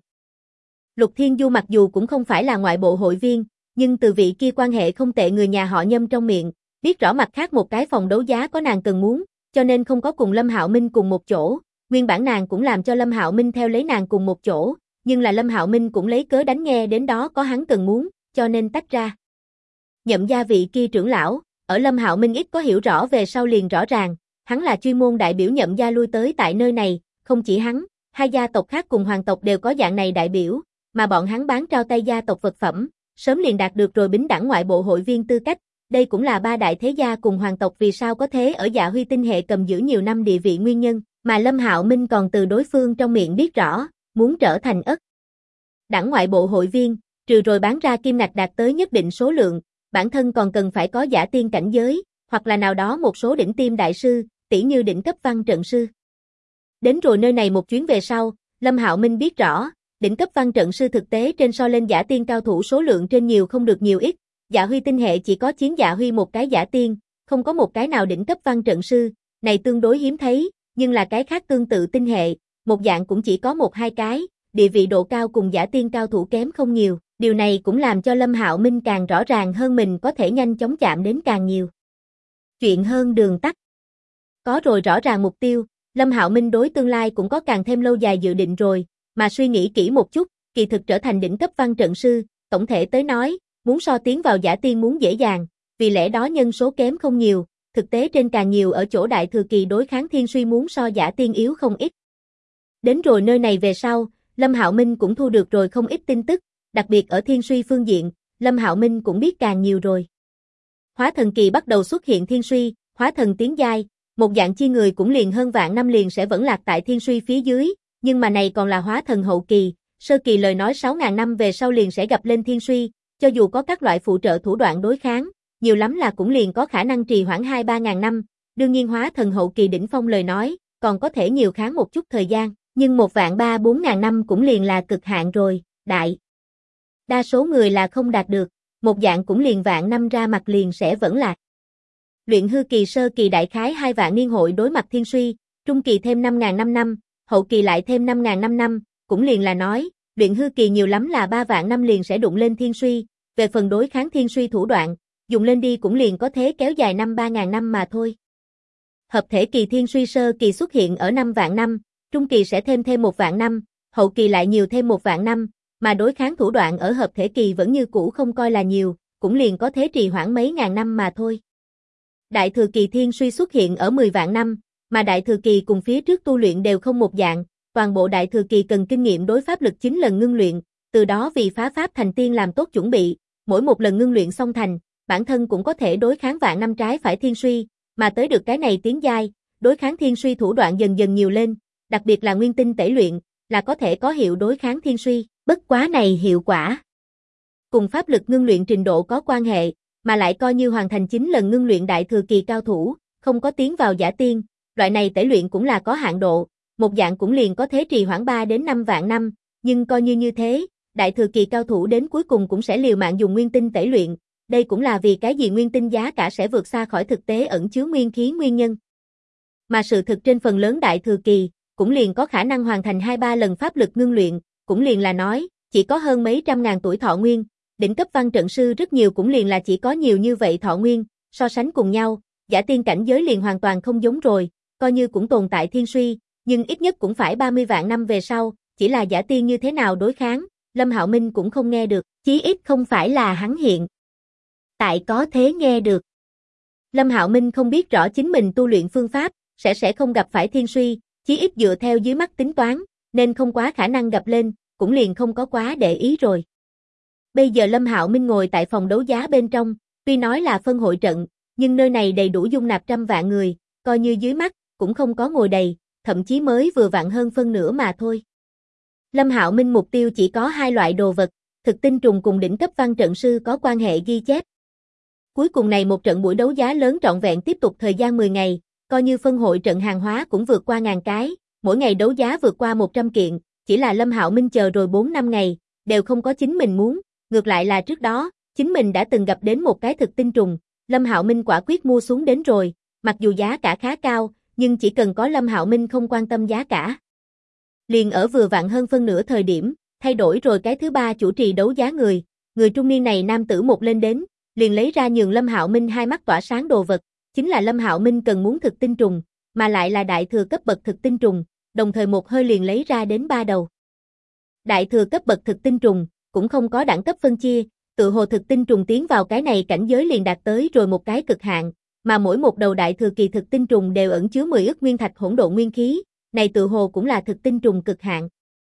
A: Lục Thiên Du mặc dù cũng không phải là ngoại bộ hội viên, nhưng từ vị kia quan hệ không tệ người nhà họ Nhâm trong miệng, biết rõ mặt khác một cái phòng đấu giá có nàng cần muốn, cho nên không có cùng Lâm Hạo Minh cùng một chỗ, nguyên bản nàng cũng làm cho Lâm Hạo Minh theo lấy nàng cùng một chỗ, nhưng là Lâm Hạo Minh cũng lấy cớ đánh nghe đến đó có hắn cần muốn, cho nên tách ra. Nhậm gia vị kia trưởng lão, ở Lâm Hạo Minh ít có hiểu rõ về sau liền rõ ràng, hắn là chuyên môn đại biểu Nhậm gia lui tới tại nơi này, không chỉ hắn, hai gia tộc khác cùng hoàng tộc đều có dạng này đại biểu, mà bọn hắn bán trao tay gia tộc vật phẩm, sớm liền đạt được rồi bính đẳng ngoại bộ hội viên tư cách, đây cũng là ba đại thế gia cùng hoàng tộc vì sao có thế ở Dạ Huy tinh hệ cầm giữ nhiều năm địa vị nguyên nhân, mà Lâm Hạo Minh còn từ đối phương trong miệng biết rõ, muốn trở thành ất đẳng ngoại bộ hội viên, trừ rồi bán ra kim ngạch đạt tới nhất định số lượng, bản thân còn cần phải có giả tiên cảnh giới, hoặc là nào đó một số đỉnh tiêm đại sư, tỷ như đỉnh cấp văn trận sư. Đến rồi nơi này một chuyến về sau, Lâm Hạo Minh biết rõ, đỉnh cấp văn trận sư thực tế trên so lên giả tiên cao thủ số lượng trên nhiều không được nhiều ít, Dạ Huy tinh hệ chỉ có Chiến Dạ Huy một cái giả tiên, không có một cái nào đỉnh cấp văn trận sư, này tương đối hiếm thấy, nhưng là cái khác tương tự tinh hệ, một dạng cũng chỉ có một hai cái, địa vị độ cao cùng giả tiên cao thủ kém không nhiều, điều này cũng làm cho Lâm Hạo Minh càng rõ ràng hơn mình có thể nhanh chóng chạm đến càng nhiều. Chuyện hơn đường tắt. Có rồi rõ ràng mục tiêu, Lâm Hạo Minh đối tương lai cũng có càng thêm lâu dài dự định rồi, mà suy nghĩ kỹ một chút, kỳ thực trở thành đỉnh cấp văn trận sư, tổng thể tới nói, muốn so tiến vào giả tiên muốn dễ dàng, vì lẽ đó nhân số kém không nhiều, thực tế trên càng nhiều ở chỗ đại thừa kỳ đối kháng thiên suy muốn so giả tiên yếu không ít. Đến rồi nơi này về sau, Lâm Hạo Minh cũng thu được rồi không ít tin tức, đặc biệt ở thiên suy phương diện, Lâm Hạo Minh cũng biết càng nhiều rồi. Hóa thần kỳ bắt đầu xuất hiện thiên suy, hóa thần tiến giai, một dạng chi người cũng liền hơn vạn năm liền sẽ vẫn lạc tại thiên suy phía dưới, nhưng mà này còn là hóa thần hậu kỳ, sơ kỳ lời nói 6.000 năm về sau liền sẽ gặp lên thiên suy, cho dù có các loại phụ trợ thủ đoạn đối kháng, nhiều lắm là cũng liền có khả năng trì hoãn 2-3.000 năm, đương nhiên hóa thần hậu kỳ đỉnh phong lời nói, còn có thể nhiều kháng một chút thời gian, nhưng 1.300.000-4.000 năm cũng liền là cực hạn rồi, đại đa số người là không đạt được, một dạng cũng liền vạn năm ra mặt liền sẽ vẫn lạc. Luyện hư kỳ sơ kỳ đại khái 2 vạn niên hội đối mặt thiên suy, trung kỳ thêm 5.000 năm, hậu kỳ lại thêm 5.000 năm, cũng liền là nói, luyện hư kỳ nhiều lắm là 3 vạn năm liền sẽ đụng lên thiên suy, về phần đối kháng thiên suy thủ đoạn, dùng lên đi cũng liền có thế kéo dài 3.000 năm mà thôi. Hợp thể kỳ thiên suy sơ kỳ xuất hiện ở 5 vạn năm, trung kỳ sẽ thêm 1 vạn năm, hậu kỳ lại nhiều thêm 1 vạn năm, mà đối kháng thủ đoạn ở hợp thể kỳ vẫn như cũ không coi là nhiều, cũng liền có thế trì hoãn mấy ngàn năm mà thôi. Đại thừa kỳ thiên suy xuất hiện ở 10 vạn năm, mà đại thừa kỳ cùng phía trước tu luyện đều không một dạng, toàn bộ đại thừa kỳ cần kinh nghiệm đối pháp lực 9 lần ngưng luyện, từ đó vì phá pháp thành tiên làm tốt chuẩn bị, mỗi một lần ngưng luyện xong thành, bản thân cũng có thể đối kháng vạn năm trái phải thiên suy, mà tới được cái này tiến giai, đối kháng thiên suy thủ đoạn dần dần nhiều lên, đặc biệt là nguyên tinh tẩy luyện, là có thể có hiệu đối kháng thiên suy, bất quá này hiệu quả cùng pháp lực ngưng luyện trình độ có quan hệ, mà lại coi như hoàn thành 9 lần ngưng luyện đại thừa kỳ cao thủ, không có tiến vào giả tiên, loại này tẩy luyện cũng là có hạn độ, một dạng cũng liền có thế trì hoãn 3 đến 5 vạn năm, nhưng coi như thế, đại thừa kỳ cao thủ đến cuối cùng cũng sẽ liều mạng dùng nguyên tinh tẩy luyện, đây cũng là vì cái gì nguyên tinh giá cả sẽ vượt xa khỏi thực tế ẩn chứa nguyên khí nguyên nhân. Mà sự thực trên phần lớn đại thừa kỳ, cũng liền có khả năng hoàn thành 2-3 lần pháp lực ngưng luyện, cũng liền là nói, chỉ có hơn mấy trăm ngàn tuổi thọ nguyên, đỉnh cấp văn trận sư rất nhiều cũng liền là chỉ có nhiều như vậy thọ nguyên, so sánh cùng nhau, giả tiên cảnh giới liền hoàn toàn không giống rồi, coi như cũng tồn tại thiên suy, nhưng ít nhất cũng phải 30 vạn năm về sau, chỉ là giả tiên như thế nào đối kháng, Lâm Hạo Minh cũng không nghe được, chí ít không phải là hắn hiện tại có thế nghe được. Lâm Hạo Minh không biết rõ chính mình tu luyện phương pháp, sẽ không gặp phải thiên suy, chí ít dựa theo dưới mắt tính toán, nên không quá khả năng gặp lên, cũng liền không có quá để ý rồi. Bây giờ Lâm Hạo Minh ngồi tại phòng đấu giá bên trong, tuy nói là phân hội trận, nhưng nơi này đầy đủ dung nạp trăm vạn người, coi như dưới mắt, cũng không có ngồi đầy, thậm chí mới vừa vặn hơn phân nửa mà thôi. Lâm Hạo Minh mục tiêu chỉ có 2 loại đồ vật, thực tinh trùng cùng đỉnh cấp văn trận sư có quan hệ ghi chép. Cuối cùng này một trận buổi đấu giá lớn trọn vẹn tiếp tục thời gian 10 ngày, coi như phân hội trận hàng hóa cũng vượt qua 1000 cái, mỗi ngày đấu giá vượt qua 100 kiện, chỉ là Lâm Hạo Minh chờ rồi 4-5 ngày, đều không có chính mình muốn, ngược lại là trước đó, chính mình đã từng gặp đến một cái thực tinh trùng, Lâm Hạo Minh quả quyết mua xuống đến rồi, mặc dù giá cả khá cao, nhưng chỉ cần có Lâm Hạo Minh không quan tâm giá cả. Liền ở vừa vặn hơn phân nửa thời điểm, thay đổi rồi cái thứ 3 chủ trì đấu giá người trung niên này nam tử một lên đến, liền lấy ra nhường Lâm Hạo Minh hai mắt tỏa sáng đồ vật, chính là Lâm Hạo Minh cần muốn thực tinh trùng, mà lại là đại thừa cấp bậc thực tinh trùng, đồng thời một hơi liền lấy ra đến 3 đầu. Đại thừa cấp bậc thực tinh trùng, cũng không có đẳng cấp phân chia, tự hồ thực tinh trùng tiến vào cái này cảnh giới liền đạt tới rồi một cái cực hạn, mà mỗi một đầu đại thừa kỳ thực tinh trùng đều ẩn chứa 10 ức nguyên thạch hỗn độn nguyên khí, này tự hồ cũng là thực tinh trùng cực hạn.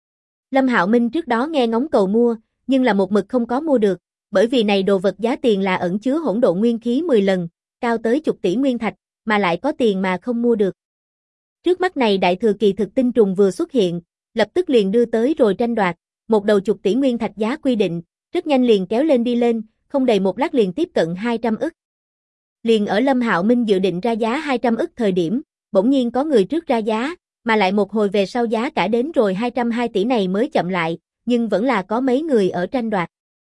A: Lâm Hạo Minh trước đó nghe ngóng cầu mua, nhưng là một mực không có mua được, bởi vì này đồ vật giá tiền là ẩn chứa hỗn độn nguyên khí 10 lần, cao tới chục tỷ nguyên thạch, mà lại có tiền mà không mua được. Trước mắt này đại thừa kỳ thực tinh trùng vừa xuất hiện, lập tức liền đưa tới rồi tranh đoạt, một đầu chục tỷ nguyên thạch giá quy định, rất nhanh liền kéo lên đi lên, không đầy một lát liền tiếp cận 200 ức. Liền ở Lâm Hạo Minh dự định ra giá 200 ức thời điểm, bỗng nhiên có người trước ra giá, mà lại một hồi về sau giá cả đến rồi 202 tỷ này mới chậm lại, nhưng vẫn là có mấy người ở tranh đoạt.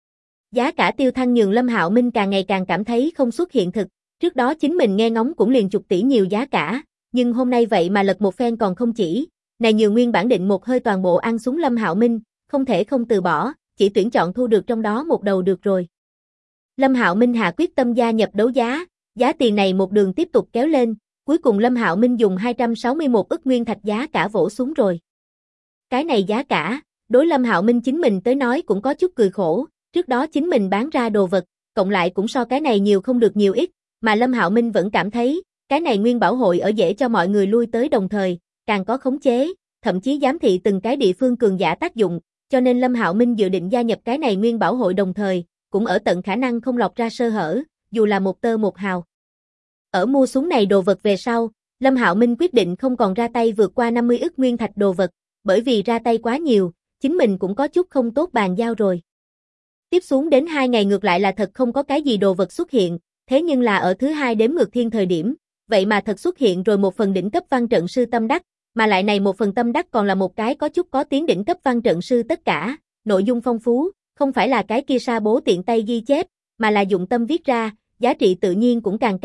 A: Giá cả tiêu thăng nhường Lâm Hạo Minh càng ngày càng cảm thấy không xuất hiện thực, trước đó chính mình nghe ngóng cũng liền chục tỷ nhiều giá cả, nhưng hôm nay vậy mà lật một phen còn không chỉ, này nhường nguyên bản định một hơi toàn bộ ăn xuống Lâm Hạo Minh, không thể không từ bỏ, chỉ tuyển chọn thu được trong đó một đầu được rồi. Lâm Hạo Minh hạ quyết tâm gia nhập đấu giá, giá tiền này một đường tiếp tục kéo lên, cuối cùng Lâm Hạo Minh dùng 261 ức nguyên thạch giá cả vỗ xuống rồi. Cái này giá cả, đối Lâm Hạo Minh chính mình tới nói cũng có chút cười khổ, trước đó chính mình bán ra đồ vật, cộng lại cũng so cái này nhiều không được nhiều ít, mà Lâm Hạo Minh vẫn cảm thấy, cái này nguyên bảo hội ở dễ cho mọi người lui tới đồng thời, càng có khống chế, thậm chí giám thị từng cái địa phương cường giả tác dụng, cho nên Lâm Hạo Minh dự định gia nhập cái này nguyên bảo hội đồng thời, cũng ở tận khả năng không lọt ra sơ hở, dù là một tơ một hào. Ở mua súng này đồ vật về sau, Lâm Hạo Minh quyết định không còn ra tay vượt qua 50 ức nguyên thạch đồ vật, bởi vì ra tay quá nhiều, chính mình cũng có chút không tốt bàn giao rồi. Tiếp xuống đến 2 ngày ngược lại là thật không có cái gì đồ vật xuất hiện, thế nhưng là ở thứ 2 đếm ngược thiên thời điểm, vậy mà thật xuất hiện rồi một phần đỉnh cấp văn trận sư tâm đắc, mà lại này một phần tâm đắc còn là một cái có chút có tiếng đỉnh cấp văn trận sư tất cả, nội dung phong phú, không phải là cái kia sa bố tiện tay ghi chép, mà là dụng tâm viết ra, giá trị tự nhiên cũng càng cao,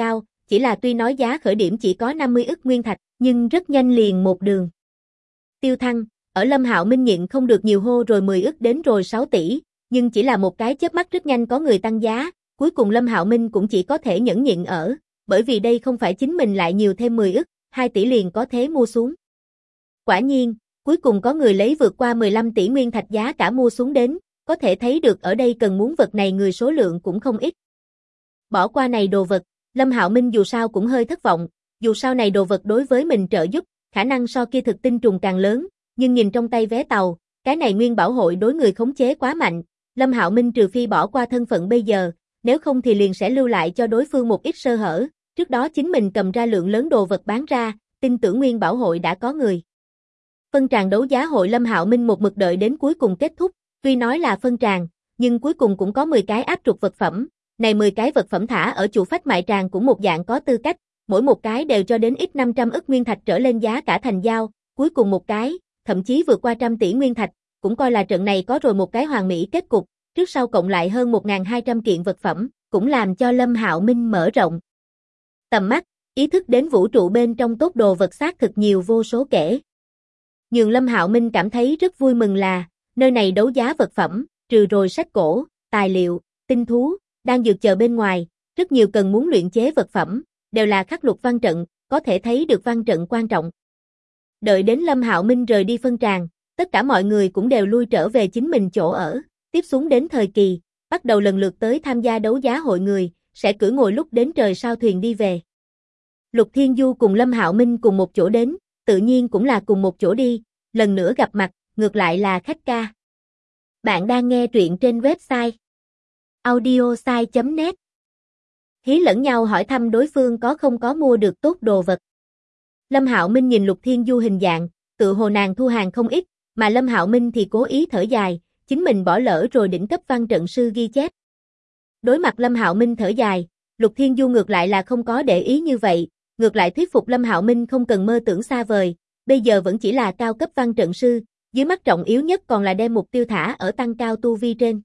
A: chỉ là tuy nói giá khởi điểm chỉ có 50 ức nguyên thạch, nhưng rất nhanh liền một đường tiêu thăng, ở Lâm Hạo Minh nhịn không được nhiều hô rồi 10 ức đến rồi 6 tỷ, nhưng chỉ là một cái chớp mắt rất nhanh có người tăng giá, cuối cùng Lâm Hạo Minh cũng chỉ có thể nhẫn nhịn ở, bởi vì đây không phải chính mình lại nhiều thêm 10 ức, 2 tỷ liền có thế mua xuống. Quả nhiên, cuối cùng có người lấy vượt qua 15 tỷ nguyên thạch giá cả mua xuống đến, có thể thấy được ở đây cần muốn vật này người số lượng cũng không ít. Bỏ qua này đồ vật, Lâm Hạo Minh dù sao cũng hơi thất vọng, dù sao này đồ vật đối với mình trợ giúp, khả năng so kia thực tinh trùng càng lớn, nhưng nhìn trong tay vé tàu, cái này nguyên bảo hội đối người khống chế quá mạnh, Lâm Hạo Minh trừ phi bỏ qua thân phận bây giờ, nếu không thì liền sẽ lưu lại cho đối phương một ít sơ hở, trước đó chính mình cầm ra lượng lớn đồ vật bán ra, tin tưởng nguyên bảo hội đã có người. Phân tràng đấu giá hội Lâm Hạo Minh một mực đợi đến cuối cùng kết thúc, tuy nói là phân tràng, nhưng cuối cùng cũng có 10 cái áp trục vật phẩm, này 10 cái vật phẩm thả ở chủ phách mại tràng cũng một dạng có tư cách, mỗi một cái đều cho đến ít 500 ức nguyên thạch trở lên giá cả thành giao, cuối cùng một cái, thậm chí vượt qua 100 tỷ nguyên thạch, cũng coi là trận này có rồi một cái hoàn mỹ kết cục, trước sau cộng lại hơn 1.200 kiện vật phẩm, cũng làm cho Lâm Hạo Minh mở rộng tầm mắt, ý thức đến vũ trụ bên trong tốt đồ vật xác thực nhiều vô số kể. Nhưng Lâm Hạo Minh cảm thấy rất vui mừng là, nơi này đấu giá vật phẩm, trừ rồi sách cổ, tài liệu, tinh thú, đang dược chờ bên ngoài, rất nhiều cần muốn luyện chế vật phẩm, đều là khắc lục văn trận, có thể thấy được văn trận quan trọng. Đợi đến Lâm Hạo Minh rời đi phân tràng, tất cả mọi người cũng đều lui trở về chính mình chỗ ở, tiếp xuống đến thời kỳ, bắt đầu lần lượt tới tham gia đấu giá hội người, sẽ cưỡi ngồi lúc đến trời sao thuyền đi về. Lục Thiên Du cùng Lâm Hạo Minh cùng một chỗ đến, tự nhiên cũng là cùng một chỗ đi, lần nữa gặp mặt, ngược lại là khách ca. Bạn đang nghe truyện trên website audiosai.net. Hí lẫn nhau hỏi thăm đối phương có không có mua được tốt đồ vật. Lâm Hạo Minh nhìn Lục Thiên Du hình dạng, tự hồ nàng thu hàng không ít, mà Lâm Hạo Minh thì cố ý thở dài, chính mình bỏ lỡ rồi đỉnh cấp văn trận sư ghi chép. Đối mặt Lâm Hạo Minh thở dài, Lục Thiên Du ngược lại là không có để ý như vậy, ngược lại thuyết phục Lâm Hạo Minh không cần mơ tưởng xa vời, bây giờ vẫn chỉ là cao cấp văn trận sư, dưới mắt trọng yếu nhất còn là đem mục tiêu thả ở tăng cao tu vi trên.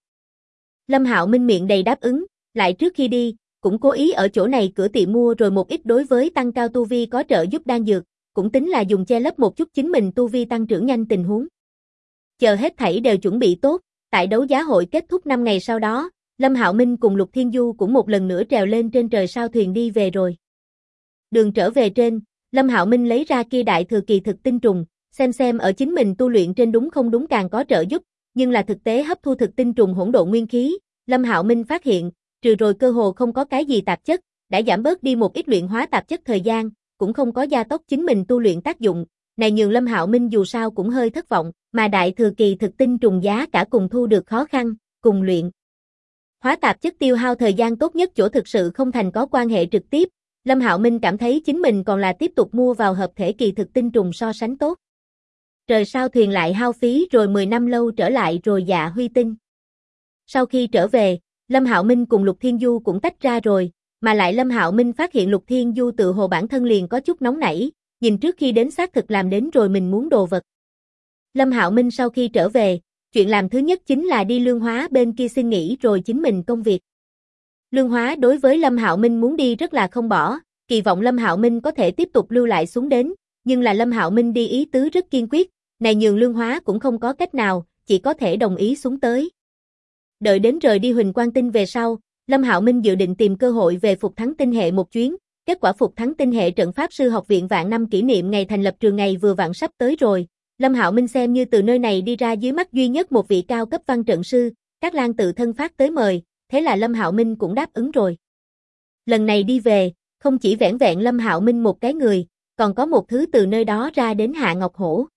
A: Lâm Hạo Minh miệng đầy đáp ứng, lại trước khi đi, cũng cố ý ở chỗ này cửa tiệm mua rồi một ít đối với tăng cao tu vi có trợ giúp đan dược, cũng tính là dùng che lấp một chút chính mình tu vi tăng trưởng nhanh tình huống. Chờ hết thảy đều chuẩn bị tốt, tại đấu giá hội kết thúc 5 ngày sau đó, Lâm Hạo Minh cùng Lục Thiên Du cũng một lần nữa trèo lên trên trời sao thuyền đi về rồi. Đường trở về trên, Lâm Hạo Minh lấy ra kia đại thừa kỳ thực tinh trùng, xem ở chính mình tu luyện trên đúng không đúng càng có trợ giúp, nhưng là thực tế hấp thu thực tinh trùng hỗn độn nguyên khí, Lâm Hạo Minh phát hiện, trừ rồi cơ hồ không có cái gì tạp chất, đã giảm bớt đi một ít luyện hóa tạp chất thời gian, cũng không có gia tốc chính mình tu luyện tác dụng, này nhường Lâm Hạo Minh dù sao cũng hơi thất vọng, mà đại thừa kỳ thực tinh trùng giá cả cùng thu được khó khăn, cùng luyện hóa tạp chất tiêu hao thời gian tốt nhất chỗ thực sự không thành có quan hệ trực tiếp, Lâm Hạo Minh cảm thấy chính mình còn là tiếp tục mua vào hợp thể kỳ thực tinh trùng so sánh tốt. Trời sao thuyền lại hao phí rồi 10 năm lâu trở lại rồi Dạ Huy Tinh. Sau khi trở về, Lâm Hạo Minh cùng Lục Thiên Du cũng tách ra rồi, mà lại Lâm Hạo Minh phát hiện Lục Thiên Du tự hồ bản thân liền có chút nóng nảy, nhìn trước khi đến xác thực làm đến rồi mình muốn đồ vật. Lâm Hạo Minh sau khi trở về, chuyện làm thứ nhất chính là đi Lương Hóa bên kia xin nghỉ rồi chính mình công việc. Lương Hóa đối với Lâm Hạo Minh muốn đi rất là không bỏ, kỳ vọng Lâm Hạo Minh có thể tiếp tục lưu lại xuống đến, nhưng là Lâm Hạo Minh đi ý tứ rất kiên quyết, này nhường Lương Hóa cũng không có cách nào, chỉ có thể đồng ý xuống tới. Đợi đến rời đi Huỳnh Quang Tinh về sau, Lâm Hạo Minh dự định tìm cơ hội về Phục Thắng Tinh hệ một chuyến, kết quả Phục Thắng Tinh hệ trận pháp sư học viện vạn năm kỷ niệm ngày thành lập trường ngày vừa vặn sắp tới rồi. Lâm Hạo Minh xem như từ nơi này đi ra dưới mắt duy nhất một vị cao cấp văn trận sư, Cát Lan tự thân phát tới mời, thế là Lâm Hạo Minh cũng đáp ứng rồi. Lần này đi về, không chỉ vẻn vẹn Lâm Hạo Minh một cái người, còn có một thứ từ nơi đó ra đến Hạ Ngọc Hổ.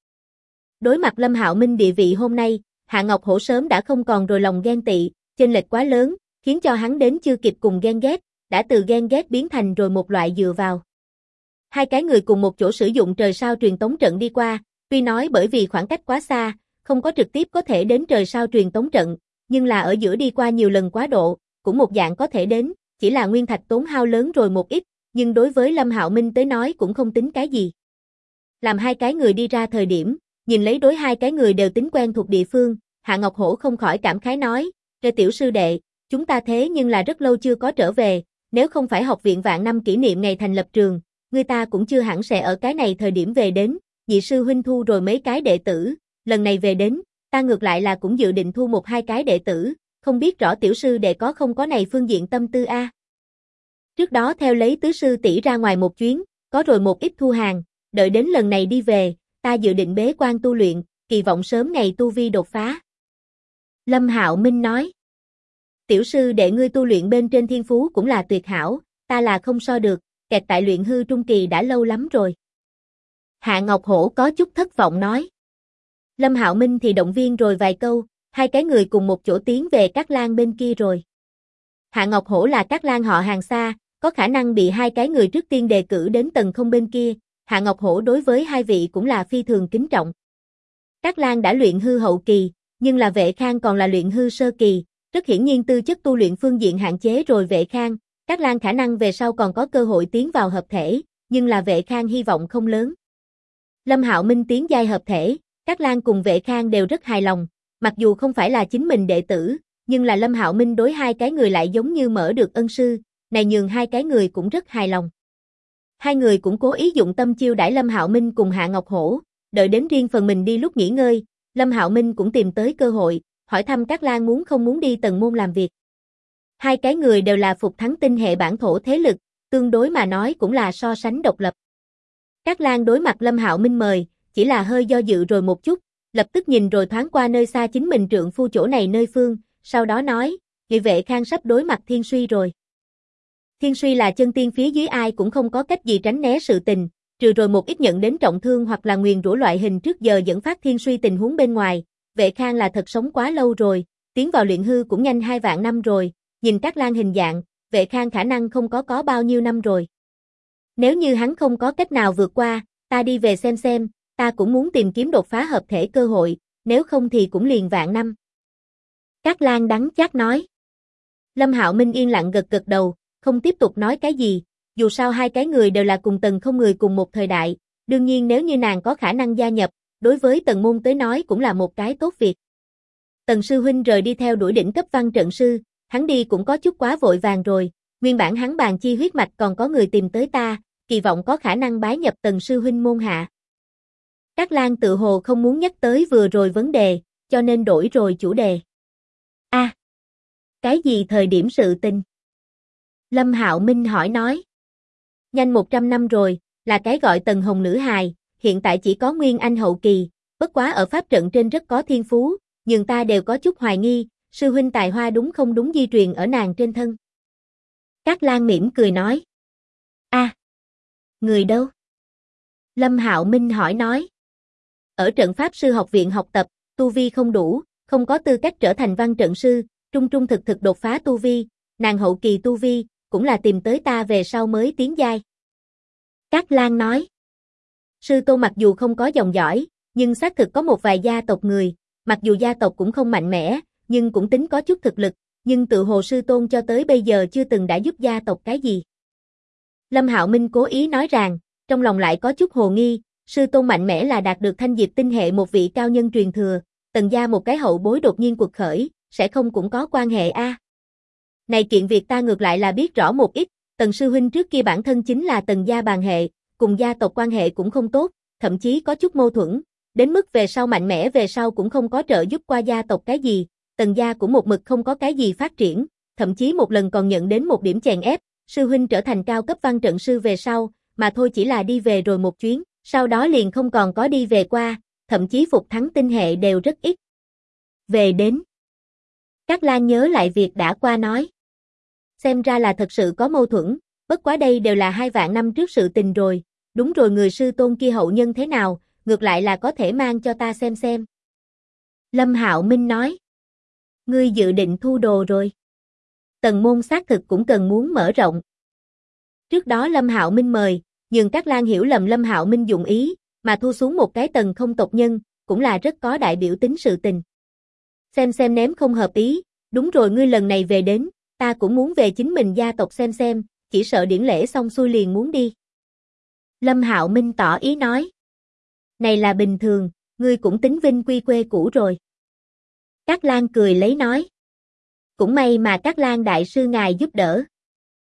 A: Đối mặt Lâm Hạo Minh địa vị hôm nay, Hạ Ngọc Hổ sớm đã không còn rồi lòng ghen tị, chênh lệch quá lớn, khiến cho hắn đến chưa kịp cùng ghen ghét, đã từ ghen ghét biến thành rồi một loại dựa vào. Hai cái người cùng một chỗ sử dụng trời sao truyền tống trận đi qua, tuy nói bởi vì khoảng cách quá xa, không có trực tiếp có thể đến trời sao truyền tống trận, nhưng là ở giữa đi qua nhiều lần quá độ, cũng một dạng có thể đến, chỉ là nguyên thạch tốn hao lớn rồi một ít, nhưng đối với Lâm Hạo Minh tới nói cũng không tính cái gì. Làm hai cái người đi ra thời điểm, nhìn lấy đối hai cái người đều tính quen thuộc địa phương, Hạ Ngọc Hổ không khỏi cảm khái nói, "Kê tiểu sư đệ, chúng ta thế nhưng là rất lâu chưa có trở về, nếu không phải học viện vạn năm kỷ niệm ngày thành lập trường, người ta cũng chưa hẳn sẽ ở cái này thời điểm về đến, nhị sư huynh thu rồi mấy cái đệ tử, lần này về đến, ta ngược lại là cũng dự định thu một hai cái đệ tử, không biết rõ tiểu sư đệ có không có này phương diện tâm tư a. Trước đó theo lấy tứ sư tỷ ra ngoài một chuyến, có rồi một ít thu hàng, đợi đến lần này đi về, ta dự định bế quan tu luyện, kỳ vọng sớm ngày tu vi đột phá. Lâm Hạo Minh nói. Tiểu sư đệ ngươi tu luyện bên trên thiên phú cũng là tuyệt hảo, ta là không so được, kẹt tại luyện hư trung kỳ đã lâu lắm rồi. Hạ Ngọc Hổ có chút thất vọng nói. Lâm Hạo Minh thì động viên rồi vài câu, hai cái người cùng một chỗ tiến về Cát Lang bên kia rồi. Hạ Ngọc Hổ là Cát Lang họ hàng xa, có khả năng bị hai cái người trước tiên đề cử đến tầng không bên kia, Hạ Ngọc Hổ đối với hai vị cũng là phi thường kính trọng. Cát Lang đã luyện hư hậu kỳ, nhưng là Vệ Khang còn là luyện hư sơ kỳ, rất hiển nhiên tư chất tu luyện phương diện hạn chế rồi Vệ Khang, Cát Lang khả năng về sau còn có cơ hội tiến vào hợp thể, nhưng là Vệ Khang hy vọng không lớn. Lâm Hạo Minh tiến giai hợp thể, Cát Lang cùng Vệ Khang đều rất hài lòng, mặc dù không phải là chính mình đệ tử, nhưng là Lâm Hạo Minh đối hai cái người lại giống như mở được ân sư, này nhường hai cái người cũng rất hài lòng. Hai người cũng cố ý dụng tâm chiêu đãi Lâm Hạo Minh cùng Hạ Ngọc Hổ, đợi đến riêng phần mình đi lúc nghỉ ngơi, Lâm Hạo Minh cũng tìm tới cơ hội, hỏi thăm Cát Lang muốn không muốn đi tầng môn làm việc. Hai cái người đều là Phục Thắng tinh hệ bản thổ thế lực, tương đối mà nói cũng là so sánh độc lập. Cát Lang đối mặt Lâm Hạo Minh mời, chỉ là hơi do dự rồi một chút, lập tức nhìn rồi thoáng qua nơi xa chính mình trượng phu chỗ này nơi phương, sau đó nói, Nghị Vệ Khang sắp đối mặt Thiên Suy rồi. Thiên Suy là chân tiên phía dưới ai cũng không có cách gì tránh né sự tình, trừ rồi một ít nhận đến trọng thương hoặc là nguyền rủa loại hình trước giờ dẫn phát Thiên Suy tình huống bên ngoài, Vệ Khang là thật sống quá lâu rồi, tiến vào luyện hư cũng nhanh 2 vạn năm rồi, nhìn Cát Lang hình dạng, Vệ Khang khả năng không có bao nhiêu năm rồi. Nếu như hắn không có cách nào vượt qua, ta đi về xem, ta cũng muốn tìm kiếm đột phá hợp thể cơ hội, nếu không thì cũng liền vạn năm. Cát Lang đắng chát nói. Lâm Hạo Minh yên lặng gật gật đầu, không tiếp tục nói cái gì, dù sao hai cái người đều là cùng tầng không người cùng một thời đại, đương nhiên nếu như nàng có khả năng gia nhập, đối với tầng môn tới nói cũng là một cái tốt việc. Tần sư huynh rời đi theo đuổi đỉnh cấp văn trận sư, hắn đi cũng có chút quá vội vàng rồi, nguyên bản hắn bàn chi huyết mạch còn có người tìm tới ta, kỳ vọng có khả năng bái nhập Tần sư huynh môn hạ. Cát Lang tự hồ không muốn nhắc tới vừa rồi vấn đề, cho nên đổi rồi chủ đề. Cái gì thời điểm sự tình? Lâm Hạo Minh hỏi nói. Nhanh 100 năm rồi, là cái gọi Tần Hồng nữ hài, hiện tại chỉ có Nguyên Anh hậu kỳ, bất quá ở pháp trận trên rất có thiên phú, nhưng ta đều có chút hoài nghi, sư huynh tài hoa đúng không đúng di truyền ở nàng trên thân. Cát Lang mỉm cười nói. Người đâu? Lâm Hạo Minh hỏi nói. Ở trận pháp sư học viện học tập, tu vi không đủ, không có tư cách trở thành văn trận sư, trung thực đột phá tu vi, nàng hậu kỳ tu vi, cũng là tìm tới ta về sau mới tiến giai. Cát Lang nói. Sư tôn mặc dù không có dòng dõi, nhưng xác thực có một vài gia tộc người, mặc dù gia tộc cũng không mạnh mẽ, nhưng cũng tính có chút thực lực, nhưng tự hồ sư tôn cho tới bây giờ chưa từng đã giúp gia tộc cái gì. Lâm Hạo Minh cố ý nói rằng, trong lòng lại có chút hồ nghi, sư tôn mạnh mẽ là đạt được thanh diệp tinh hệ một vị cao nhân truyền thừa, Tần gia một cái hậu bối đột nhiên quật khởi, sẽ không cũng có quan hệ a. Này kiện việc ta ngược lại là biết rõ một ít, Tần sư huynh trước kia bản thân chính là Tần gia bàn hệ, cùng gia tộc quan hệ cũng không tốt, thậm chí có chút mâu thuẫn, đến mức về sau mạnh mẽ về sau cũng không có trợ giúp qua gia tộc cái gì, Tần gia cũng một mực không có cái gì phát triển, thậm chí một lần còn nhận đến một điểm chèn ép, sư huynh trở thành cao cấp văn trận sư về sau, mà thôi chỉ là đi về rồi một chuyến, sau đó liền không còn có đi về qua, thậm chí Phục Thắng tinh hệ đều rất ít. Về đến. Cát Lang nhớ lại việc đã qua nói. Xem ra là thật sự có mâu thuẫn, bất quá đây đều là 2 vạn năm trước sự tình rồi, đúng rồi người sư tôn kia hậu nhân thế nào, ngược lại là có thể mang cho ta xem. Lâm Hạo Minh nói. Ngươi dự định thu đồ rồi. Tần môn xác thực cũng cần muốn mở rộng. Trước đó Lâm Hạo Minh mời, nhưng Cát Lang hiểu lầm Lâm Hạo Minh dụng ý, mà thu xuống một cái tần không tộc nhân, cũng là rất có đại biểu tính sự tình. Xem ném không hợp ý, đúng rồi ngươi lần này về đến, ta cũng muốn về chính mình gia tộc xem, chỉ sợ điển lễ xong xuôi liền muốn đi. Lâm Hạo Minh tỏ ý nói. Này là bình thường, ngươi cũng tính vinh quy quê cũ rồi. Cát Lang cười lấy nói. Cũng may mà Cát Lang đại sư ngài giúp đỡ.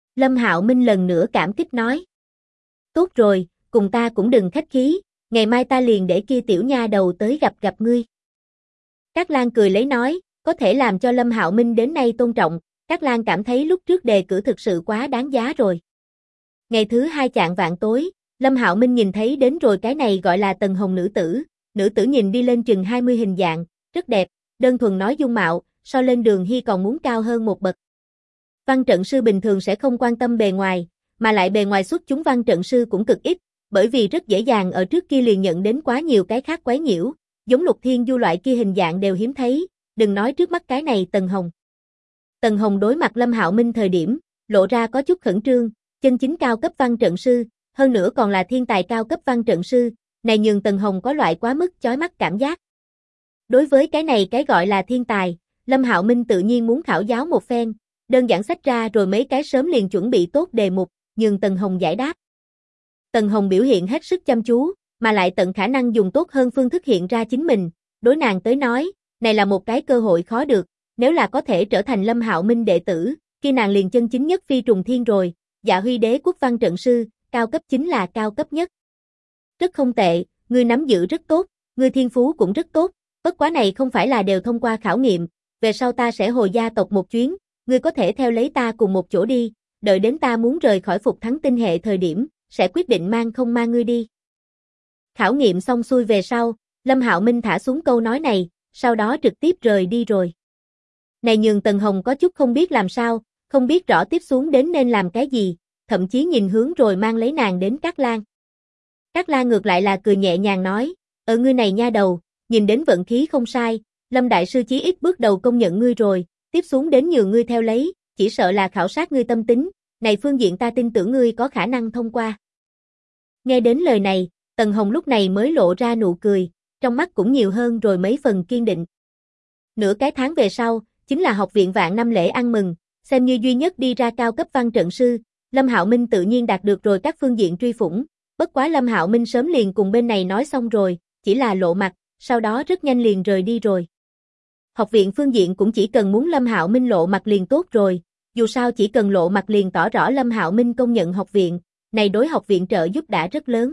A: Lâm Hạo Minh lần nữa cảm kích nói. Tốt rồi, cùng ta cũng đừng khách khí, ngày mai ta liền để kia tiểu nha đầu tới gặp ngươi. Cát Lang cười lấy nói, có thể làm cho Lâm Hạo Minh đến nay tôn trọng, Cát Lang cảm thấy lúc trước đề cử thực sự quá đáng giá rồi. Ngày thứ hai chạng vạng tối, Lâm Hạo Minh nhìn thấy đến rồi cái này gọi là Tần Hồng nữ tử nhìn đi lên chừng 20 hình dạng, rất đẹp, đơn thuần nói dung mạo, so lên Đường Hy còn muốn cao hơn một bậc. Văn trận sư bình thường sẽ không quan tâm bề ngoài, mà lại bề ngoài xuất chúng văn trận sư cũng cực ít, bởi vì rất dễ dàng ở trước kia liền nhận đến quá nhiều cái khác quấy nhiễu, giống Lục Thiên Du loại kia hình dạng đều hiếm thấy, đừng nói trước mắt cái này Tần Hồng. Tần Hồng đối mặt Lâm Hạo Minh thời điểm, lộ ra có chút khẩn trương, chân chính cao cấp văn trận sư, hơn nữa còn là thiên tài cao cấp văn trận sư, này nhường Tần Hồng có loại quá mức chói mắt cảm giác. Đối với cái này cái gọi là thiên tài, Lâm Hạo Minh tự nhiên muốn khảo giáo một phen, đơn giản sách ra rồi mấy cái sớm liền chuẩn bị tốt đề mục, nhường Tần Hồng giải đáp. Tần Hồng biểu hiện hết sức chăm chú, mà lại tận khả năng dùng tốt hơn phương thức hiện ra chính mình, đối nàng tới nói, này là một cái cơ hội khó được, nếu là có thể trở thành Lâm Hạo Minh đệ tử, khi nàng liền chân chính nhất phi trùng thiên rồi, Dạ Huy đế quốc văn trận sư, cao cấp chính là cao cấp nhất. Rất không tệ, ngươi nắm giữ rất tốt, ngươi thiên phú cũng rất tốt, bất quá này không phải là đều thông qua khảo nghiệm, về sau ta sẽ hồi gia tộc một chuyến, ngươi có thể theo lấy ta cùng một chỗ đi, đợi đến ta muốn rời khỏi Phục Thắng tinh hệ thời điểm, sẽ quyết định mang không mang ngươi đi. Khảo nghiệm xong xuôi về sau, Lâm Hạo Minh thả xuống câu nói này, sau đó trực tiếp rời đi rồi. Này nhường Tần Hồng có chút không biết làm sao, không biết rõ tiếp xuống đến nên làm cái gì, thậm chí nhìn hướng rồi mang lấy nàng đến Cát Lang. Cát Lang ngược lại là cười nhẹ nhàng nói, ngươi này nha đầu, nhìn đến vận khí không sai, Lâm Đại Sư chí ít bước đầu công nhận ngươi rồi, tiếp xuống đến nhường ngươi theo lấy, chỉ sợ là khảo sát ngươi tâm tính, này phương diện ta tin tưởng ngươi có khả năng thông qua. Nghe đến lời này, Tần Hồng lúc này mới lộ ra nụ cười, trong mắt cũng nhiều hơn rồi mấy phần kiên định. Nửa cái tháng về sau, chính là học viện vạn năm lễ ăn mừng, xem như duy nhất đi ra cao cấp văn trận sư, Lâm Hạo Minh tự nhiên đạt được rồi các phương diện truy phủng, bất quá Lâm Hạo Minh sớm liền cùng bên này nói xong rồi, chỉ là lộ mặt, sau đó rất nhanh liền rời đi rồi. Học viện phương diện cũng chỉ cần muốn Lâm Hạo Minh lộ mặt liền tốt rồi, dù sao chỉ cần lộ mặt liền tỏ rõ Lâm Hạo Minh công nhận học viện, này đối học viện trợ giúp đã rất lớn.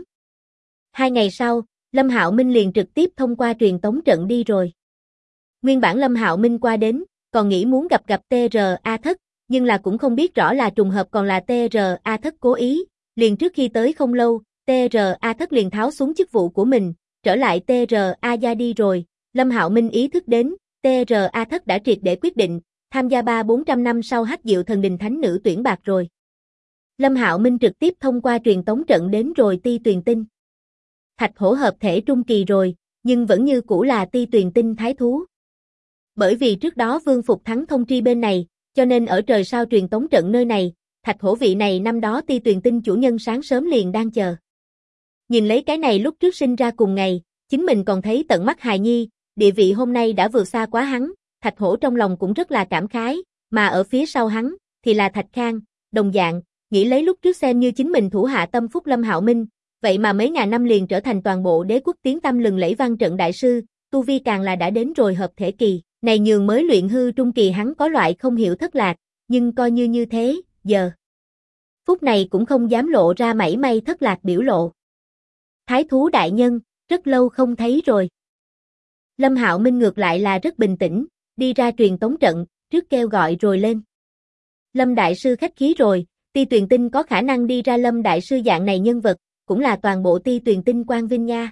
A: 2 ngày sau, Lâm Hạo Minh liền trực tiếp thông qua truyền tống trận đi rồi. Nguyên bản Lâm Hạo Minh qua đến, còn nghĩ muốn gặp TRA Thất, nhưng là cũng không biết rõ là trùng hợp còn là TRA Thất cố ý, liền trước khi tới không lâu, TRA Thất liền tháo xuống chức vụ của mình, trở lại TRA gia đi rồi, Lâm Hạo Minh ý thức đến, TRA Thất đã triệt để quyết định, tham gia 300-400 năm sau Hắc Diệu Thần Đình Thánh Nữ tuyển bạc rồi. Lâm Hạo Minh trực tiếp thông qua truyền tống trận đến rồi Ti Tuyền Tinh. Thạch hổ hợp thể trung kỳ rồi, nhưng vẫn như cũ là Ti Tuyền Tinh thái thú. Bởi vì trước đó Vương Phục Thắng thông tri bên này, cho nên ở trời sao truyền tống trận nơi này, Thạch hổ vị này năm đó Ti Tuyền Tinh chủ nhân sáng sớm liền đang chờ. Nhìn lấy cái này lúc trước sinh ra cùng ngày, chính mình còn thấy tận mắt hài nhi, địa vị hôm nay đã vượt xa quá hắn, Thạch hổ trong lòng cũng rất là cảm khái, mà ở phía sau hắn, thì là Thạch Khang, đồng dạng, nghĩ lấy lúc trước xem như chính mình thủ hạ tâm phúc Lâm Hạo Minh, vậy mà mấy ngàn năm liền trở thành toàn bộ đế quốc tiếng tăm lừng lẫy văn trận đại sư, tu vi càng là đã đến rồi hợp thể kỳ, này nhường mới luyện hư trung kỳ hắn có loại không hiểu thất lạc, nhưng coi như thế, giờ. Phút này cũng không dám lộ ra mảy may thất lạc biểu lộ. Thái thú đại nhân, rất lâu không thấy rồi. Lâm Hạo Minh ngược lại là rất bình tĩnh, đi ra truyền tống trận, trước kêu gọi rồi lên. Lâm đại sư khách khí rồi, Ti Tuyền Tinh có khả năng đi ra Lâm đại sư dạng này nhân vật, cũng là toàn bộ Ti Tuyền Tinh quang vinh nha.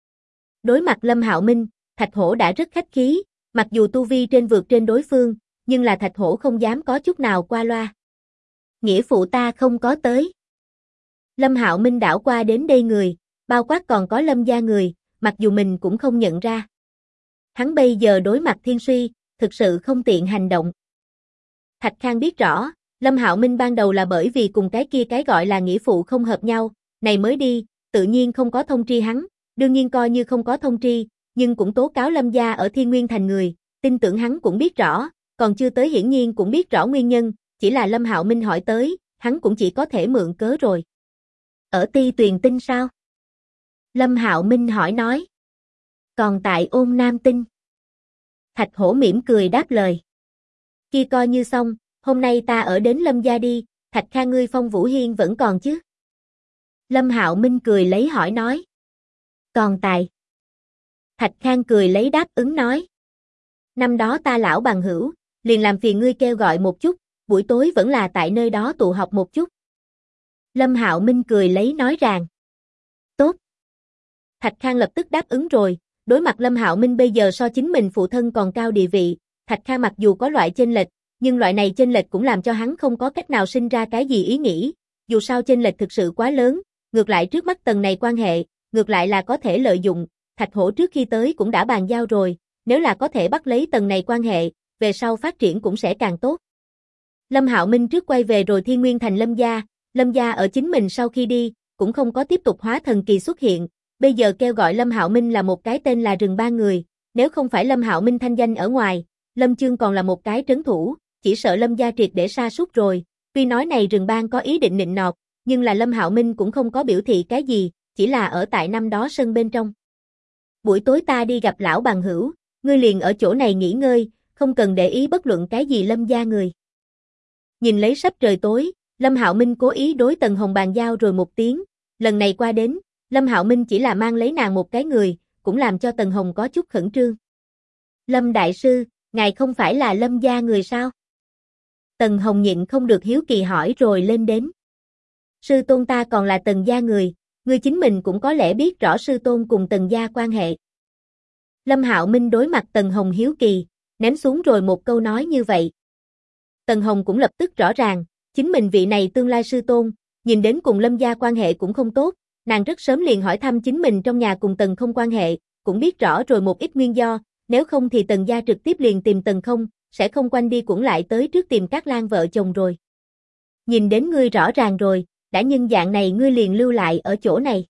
A: Đối mặt Lâm Hạo Minh, Thạch hổ đã rất khách khí, mặc dù tu vi trên vượt trên đối phương, nhưng là Thạch hổ không dám có chút nào qua loa. Nghĩa phụ ta không có tới. Lâm Hạo Minh đảo qua đến đây người, bao quát còn có Lâm gia người, mặc dù mình cũng không nhận ra. Hắn bây giờ đối mặt Thiên Suy, thực sự không tiện hành động. Thạch Khang biết rõ, Lâm Hạo Minh ban đầu là bởi vì cùng cái kia cái gọi là nghĩa phụ không hợp nhau, này mới đi, tự nhiên không có thông tri hắn, đương nhiên coi như không có thông tri, nhưng cũng tố cáo Lâm gia ở Thiên Nguyên thành người, tin tưởng hắn cũng biết rõ, còn chưa tới hiển nhiên cũng biết rõ nguyên nhân, chỉ là Lâm Hạo Minh hỏi tới, hắn cũng chỉ có thể mượn cớ rồi. Ở Ti Tuyền Tinh sao? Lâm Hạo Minh hỏi nói. Còn tại Ôn Nam Tinh? Thạch hổ mỉm cười đáp lời. Kia coi như xong, hôm nay ta ở đến Lâm gia đi, Thạch Khang ngươi Phong Vũ Hiên vẫn còn chứ? Lâm Hạo Minh cười lấy hỏi nói. Còn tài. Thạch Khang cười lấy đáp ứng nói. Năm đó ta lão bằng hữu, liền làm phiền ngươi kêu gọi một chút, buổi tối vẫn là tại nơi đó tụ họp một chút. Lâm Hạo Minh cười lấy nói rằng. Tốt. Thạch Khang lập tức đáp ứng rồi, đối mặt Lâm Hạo Minh bây giờ so chính mình phụ thân còn cao địa vị, Thạch Khang mặc dù có loại chênh lệch, nhưng loại này chênh lệch cũng làm cho hắn không có cách nào sinh ra cái gì ý nghĩ, dù sao chênh lệch thực sự quá lớn, ngược lại trước mắt tầng này quan hệ, ngược lại là có thể lợi dụng, Thạch Hổ trước khi tới cũng đã bàn giao rồi, nếu là có thể bắt lấy tầng này quan hệ, về sau phát triển cũng sẽ càng tốt. Lâm Hạo Minh trước quay về rồi Thiên Nguyên Thành Lâm gia ở chính mình sau khi đi, cũng không có tiếp tục hóa thần kỳ xuất hiện, bây giờ kêu gọi Lâm Hạo Minh là một cái tên là Rừng Ba Người, nếu không phải Lâm Hạo Minh thanh danh ở ngoài, Lâm Chương còn là một cái trấn thủ, chỉ sợ Lâm gia triệt để sa sút rồi, tuy nói này Rừng Bang có ý định nịnh nọt, nhưng là Lâm Hạo Minh cũng không có biểu thị cái gì, chỉ là ở tại năm đó sân bên trong. Buổi tối ta đi gặp lão bằng hữu, ngươi liền ở chỗ này nghỉ ngơi, không cần để ý bất luận cái gì Lâm gia người. Nhìn lấy sắp trời tối, Lâm Hạo Minh cố ý đối Tần Hồng bàn giao rồi một tiếng, lần này qua đến, Lâm Hạo Minh chỉ là mang lấy nàng một cái người, cũng làm cho Tần Hồng có chút khẩn trương. Lâm đại sư, ngài không phải là Lâm gia người sao? Tần Hồng nhịn không được hiếu kỳ hỏi rồi lên đến. Sư tôn ta còn là Tần gia người, ngươi chính mình cũng có lẽ biết rõ sư tôn cùng Tần gia quan hệ. Lâm Hạo Minh đối mặt Tần Hồng hiếu kỳ, ném xuống rồi một câu nói như vậy. Tần Hồng cũng lập tức rõ ràng, chính mình vị này tương lai sư tôn, nhìn đến cùng Lâm gia quan hệ cũng không tốt, nàng rất sớm liền hỏi thăm chính mình trong nhà cùng Tần không quan hệ, cũng biết rõ rồi một ít nguyên do, nếu không thì Tần gia trực tiếp liền tìm Tần không, sẽ không quanh đi quẩn lại tới trước tìm Cát Lan vợ chồng rồi. Nhìn đến ngươi rõ ràng rồi, đã nhân dạng này ngươi liền lưu lại ở chỗ này.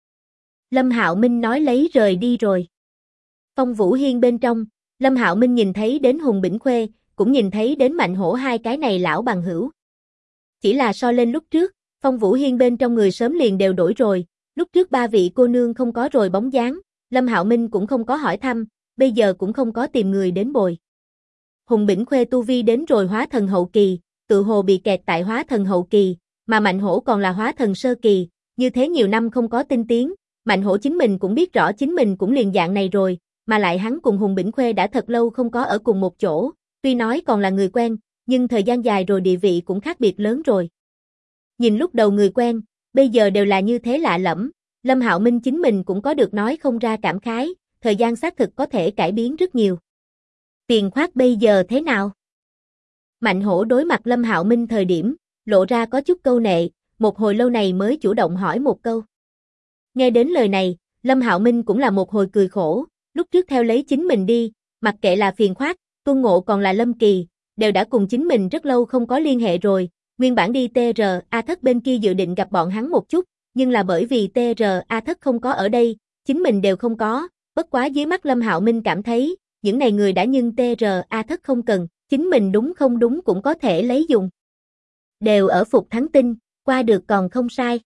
A: Lâm Hạo Minh nói lấy rời đi rồi. Phong Vũ Hiên bên trong, Lâm Hạo Minh nhìn thấy đến Hùng Bỉnh Khuê, cũng nhìn thấy đến Mạnh Hổ hai cái này lão bằng hữu. Chỉ là so lên lúc trước, Phong Vũ Hiên bên trong người sớm liền đều đổi rồi, lúc trước ba vị cô nương không có rồi bóng dáng, Lâm Hạo Minh cũng không có hỏi thăm, bây giờ cũng không có tìm người đến bồi. Hùng Bỉnh Khuê tu vi đến rồi hóa thần hậu kỳ, tự hồ bị kẹt tại hóa thần hậu kỳ, mà Mạnh Hổ còn là hóa thần sơ kỳ, như thế nhiều năm không có tinh tiến, Mạnh Hổ chính mình cũng biết rõ chính mình cũng liền dạng này rồi, mà lại hắn cùng Hùng Bỉnh Khuê đã thật lâu không có ở cùng một chỗ, tuy nói còn là người quen, nhưng thời gian dài rồi địa vị cũng khác biệt lớn rồi. Nhìn lúc đầu người quen, bây giờ đều là như thế lạ lẫm, Lâm Hạo Minh chính mình cũng có được nói không ra cảm khái, thời gian xác thực có thể cải biến rất nhiều. Tiền Khoát bây giờ thế nào? Mạnh Hổ đối mặt Lâm Hạo Minh thời điểm, lộ ra có chút câu nệ, một hồi lâu này mới chủ động hỏi một câu. Nghe đến lời này, Lâm Hạo Minh cũng là một hồi cười khổ, lúc trước theo lấy chính mình đi, mặc kệ là Phiền Khoát, Tuân Ngộ còn là Lâm Kỳ, đều đã cùng chính mình rất lâu không có liên hệ rồi, nguyên bản đi TRA Thất bên kia dự định gặp bọn hắn một chút, nhưng là bởi vì TRA Thất không có ở đây, chính mình đều không có, bất quá dưới mắt Lâm Hạo Minh cảm thấy, những này người đã nhưng TRA Thất không cần, chính mình đúng không đúng cũng có thể lấy dùng. Đều ở Phục Thắng Tinh, qua được còn không sai.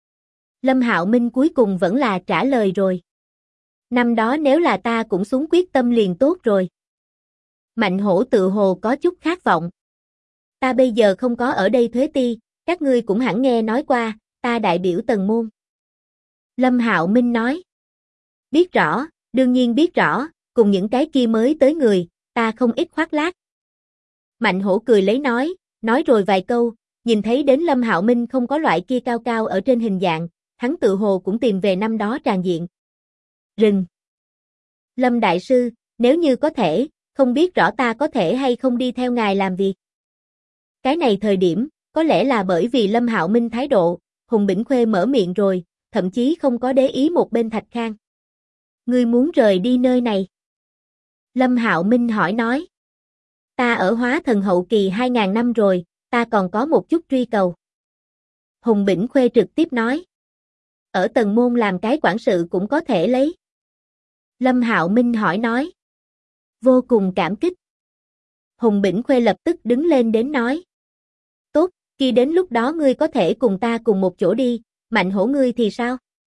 A: Lâm Hạo Minh cuối cùng vẫn là trả lời rồi. Năm đó nếu là ta cũng xuống quyết tâm liền tốt rồi. Mạnh Hổ tự hồ có chút khát vọng. Ta bây giờ không có ở đây Thuế Ti, các ngươi cũng hẳn nghe nói qua, ta đại biểu Tần môn. Lâm Hạo Minh nói. Biết rõ, đương nhiên biết rõ, cùng những cái kia mới tới người, ta không ít khoác lác. Mạnh Hổ cười lấy nói rồi vài câu, nhìn thấy đến Lâm Hạo Minh không có loại kia cao cao ở trên hình dạng, hắn tự hồ cũng tìm về năm đó tràn diện. Rừng. Lâm đại sư, nếu như có thể, không biết rõ ta có thể hay không đi theo ngài làm việc. Cái này thời điểm, có lẽ là bởi vì Lâm Hạo Minh thái độ, Hùng Bỉnh Khuê mở miệng rồi, thậm chí không có để ý một bên Thạch Khang. Ngươi muốn rời đi nơi này? Lâm Hạo Minh hỏi nói. Ta ở hóa thần hậu kỳ 2000 năm rồi, ta còn có một chút truy cầu. Hùng Bỉnh Khuê trực tiếp nói. Ở Tần môn làm cái quản sự cũng có thể lấy. Lâm Hạo Minh hỏi nói. Vô cùng cảm kích. Hùng Bỉnh Khuê lập tức đứng lên đến nói. Tốt, khi đến lúc đó ngươi có thể cùng ta cùng một chỗ đi, Mạnh Hổ ngươi thì sao?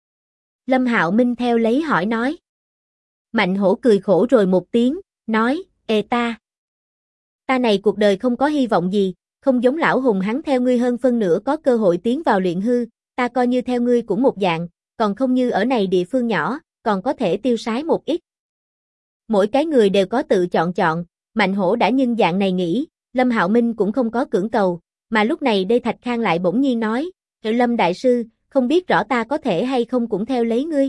A: Lâm Hạo Minh theo lấy hỏi nói. Mạnh Hổ cười khổ rồi một tiếng, nói, ta này cuộc đời không có hy vọng gì, không giống lão hùng hắn theo ngươi hơn phân nửa có cơ hội tiến vào luyện hư, ta coi như theo ngươi cũng một dạng, còn không như ở này địa phương nhỏ, còn có thể tiêu sái một ít. Mỗi cái người đều có tự chọn, Mạnh Hổ đã nhưng dạng này nghĩ, Lâm Hạo Minh cũng không có cưỡng cầu, mà lúc này đây Thạch Khang lại bỗng nhiên nói, Lâm đại sư, không biết rõ ta có thể hay không cũng theo lấy ngươi.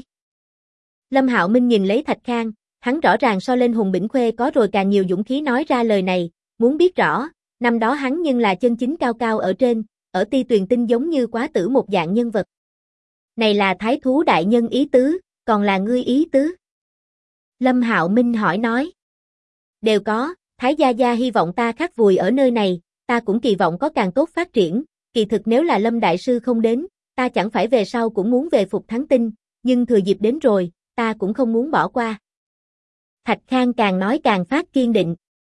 A: Lâm Hạo Minh nhìn lấy Thạch Khang, hắn rõ ràng so lên Hùng Bỉnh Khuê có rồi càng nhiều dũng khí nói ra lời này, muốn biết rõ, năm đó hắn nhưng là chân chính cao cao ở trên, ở Ti Tuyền Tinh giống như quá tử một dạng nhân vật. Này là thái thú đại nhân ý tứ, còn là ngươi ý tứ? Lâm Hạo Minh hỏi nói. Đều có, Thái Gia Gia hy vọng ta khắc vùi ở nơi này, ta cũng kỳ vọng có càng tốt phát triển, kỳ thực nếu là Lâm Đại Sư không đến, ta chẳng phải về sau cũng muốn về phục Thắng Tinh, nhưng thừa dịp đến rồi, ta cũng không muốn bỏ qua. Thạch Khang càng nói càng phát kiên định.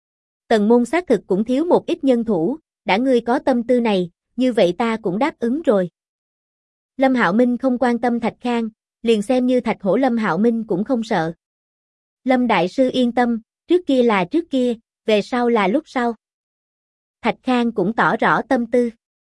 A: Tần môn xác thực cũng thiếu một ít nhân thủ, đã ngươi có tâm tư này, như vậy ta cũng đáp ứng rồi. Lâm Hạo Minh không quan tâm Thạch Khang, liền xem như Thạch Hổ Lâm Hạo Minh cũng không sợ. Lâm Đại Sư yên tâm, trước kia là trước kia, về sau là lúc sau. Thạch Khang cũng tỏ rõ tâm tư.